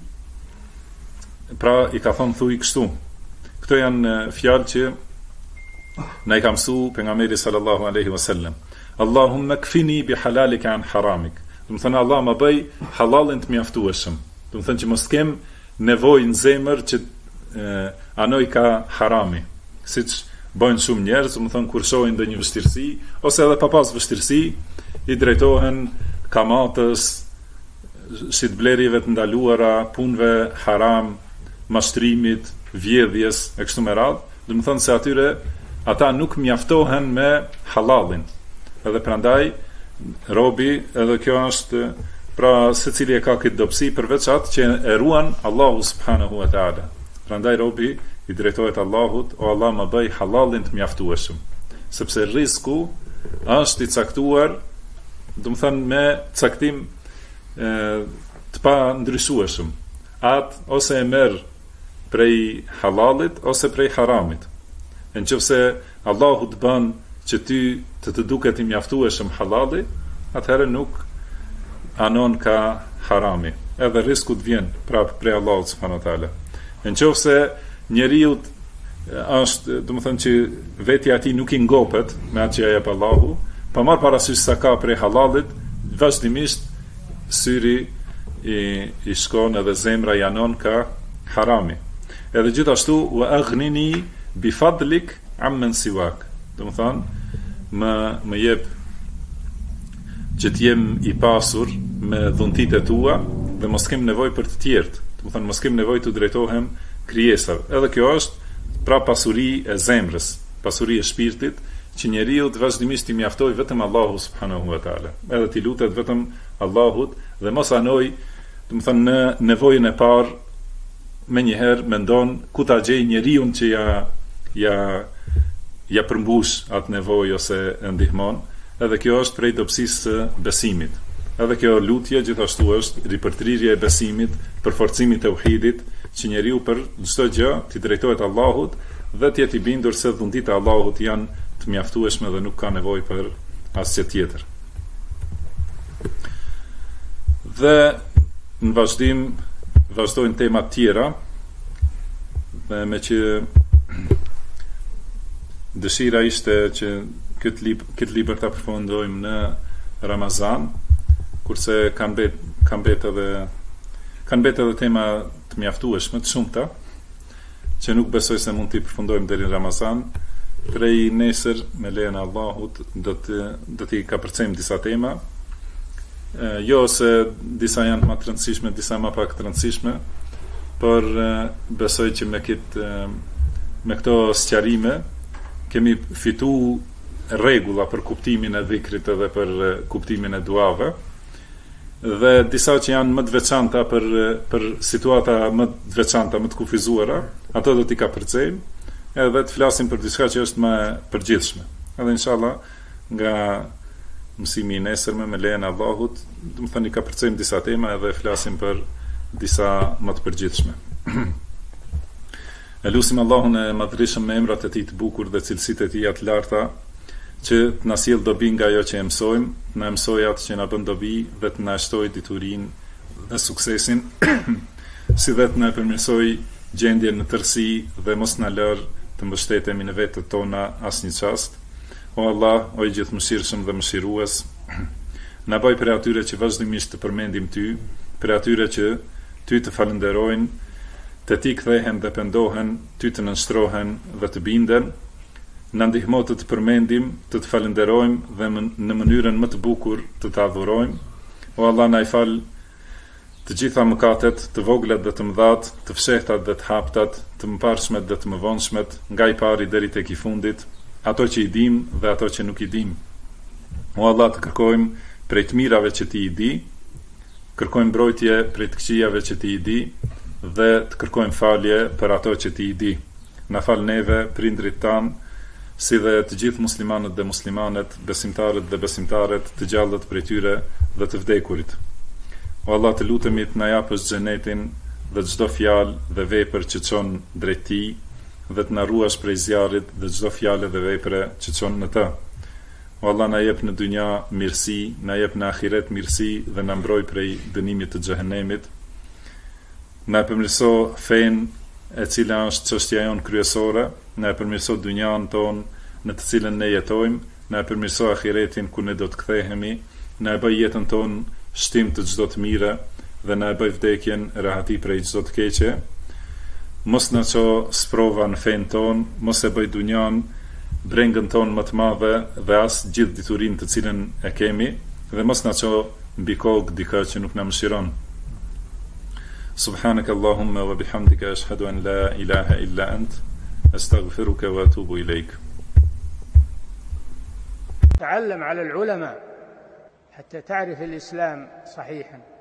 Pra i ka thonë thuj kështu. Këto janë fjalë që na i ka mësuar pejgamberi sallallahu alaihi wasallam. Allahumma kfini bi halalika an haramik. Do të thënë Allah më bëj halalin të mjaftueshëm. Do të thënë që mos kem nevojë në zemër që anoj ka harami. Siç bëjnë shumë njerëz, do të thënë kur shohin ndonjë vështirësi ose edhe pa pas vështirësi, i drejtohen kamatës, shitblerjeve të ndaluara, punëve haram, mashtrimit, vjedhjes e kështu me radhë. Do të thënë se ata nuk mjaftohen me halalin. Edhe prandaj robi, edhe kjo është pra secili e ka këtë dobësi, përveç atë që e ruan Allahu subhanahu wa taala. Prandaj robi i drejtohet Allahut, o Allah më bëj halalin të mjaftueshëm, sepse rreziku është i caktuar, do të thënë me caktim të pa ndryshueshëm. Atë ose e merr prej halalit ose prej haramit. Nëse Allahu të bën që ty të duket I mjaftueshëm halali, atëherë nuk anon ka harami. Edhe risku të vjen prapë prej Allahut subhanahu wa taala. Nëse njeriu është, domethënë që vetja e tij nuk I ngopet me atë që ja jep Allahu, pa marr parasysh sa ka prej halalit, vazhdimisht syri I shkon edhe zemra I anon ka harami. Edhe gjithashtu wa aghnini bi fadlik amman siwak. Domethënë më jep që t'jem I pasur me dhuntit e tua dhe mos kem nevojë për të tjerët. Domethënë mos kem nevojë të drejtohem krijesave. Edhe kjo është pra pasuri e zemrës, pasuri e shpirtit, që njeriu të vazhdimisht I mjaftoj vetëm Allahu subhanahu wa taala. Edhe t'i lutet vetëm Allahut dhe mos anoj, domethënë në nevojën e parë menjëherë mendon ku ta gjej njeriu që ja përmbush atë nevojë ose e ndihmon. Edhe kjo është prej dobësisë së besimit. Edhe kjo lutje gjithashtu është ripërtrirje e besimit, përforcimi I tauhidit, që njeriu për çdo gjë t'i drejtohet Allahut dhe të jetë I bindur se dhuntit e Allahut janë të mjaftueshme dhe nuk ka nevojë për asgjë tjetër. Dhe në vazhdim vazhdojnë temat tjera, dhe me që dëshira ishte që këtë libër ta përfundojmë në Ramazan, kurse kanë betë edhe tema të mjaftueshme të shumta, që nuk besoj se mund t'i përfundojmë deri në Ramazan. Prej nesër me lejen e Allahut do t'i kapërcejmë disa tema, jo se disa janë më të rëndësishme, disa më pak të rëndësishme, por besoj që me këto sqarime kemi fitu rregulla për kuptimin e dhikrit edhe për kuptimin e duave, dhe disa që janë më të veçanta për situata më të veçanta, më të kufizuara, ato do t'i kapërcejmë edhe të flasim për diçka që është më përgjithshme. Edhe inshallah nga mësimi I nesërme me lejen e Allahut, domethënë I kapërcejmë disa tema edhe flasim për disa më të përgjithshme. E lutim Allahun e madhërisëm me emrat e Tij të bukur dhe cilësitë e Tij të larta, që të na sjell dobi nga ajo që e mësojmë, na mësoj atë që na bën dobi dhe të na shtoj diturinë dhe suksesin, si dhe të na përmirësoj gjendjen në tërësi dhe mos na lër të mbështetemi në vetët tona asnjë çast. O Allah, o I gjithëmëshirshëm dhe mëshirues, na bëj për atyre që vazhdimisht të përmendim Ty, për atyre që Ty të falenderojnë, të Ti kthehen dhe pendohen, Ty të nënshtrohen dhe të binden. Na ndihmo të përmendim, të falenderojmë dhe në mënyrën më të bukur të adhurojmë. O Allah, na I fal të gjitha mëkatet, të voglat dhe të mëdhat, të fshehtat dhe të haptat, të mëparshmet dhe të mëvonshmet, nga I pari deri tek I fundit, ato që I dim dhe ato që nuk I dim. O Allah, të kërkojmë prej të mirave që Ti I di, kërkojmë mbrojtje prej të këqijave që Ti I di, dhe të kërkojmë falje për ato që Ti I di. Na fal neve, prindrit tanë, si dhe të gjithë muslimanët dhe muslimanet, besimtarët dhe besimtaret, të gjallët prej tyre dhe të vdekurit. O Allah, të lutemi të na japësh xhenetin dhe çdo fjalë dhe vepër që çon drejt Tij, dhe të na ruash prej zjarrit dhe çdo fjalë dhe vepre që çon në të. O Allah, na jep në dynja mirësi, na jep në ahiret mirësi dhe na mbroj prej dënimit të xhehenemit. Na përmirëso fen e cila është çështja jon kryesore, na përmirëso dynjan ton në të cilën ne jetojmë, na përmirëso ahiretin ku ne do të kthehemi, na bëj jetën ton shtim të çdo të mire dhe na bëj vdekjen rahati prej çdo të keqe. Mos na ço sprova në fen ton, mos e bëj dynjan brengën ton më të madhe dhe as gjithë diturinë të cilën e kemi, dhe mos na ço mbi kokë dikë që nuk na mëshiron. Subhanaka Allahumma wa bihamdika ashhadu an la ilaha illa ant astaghfiruka wa atubu ilayk. تعلم على العلماء حتى تعرف الإسلام صحيحا.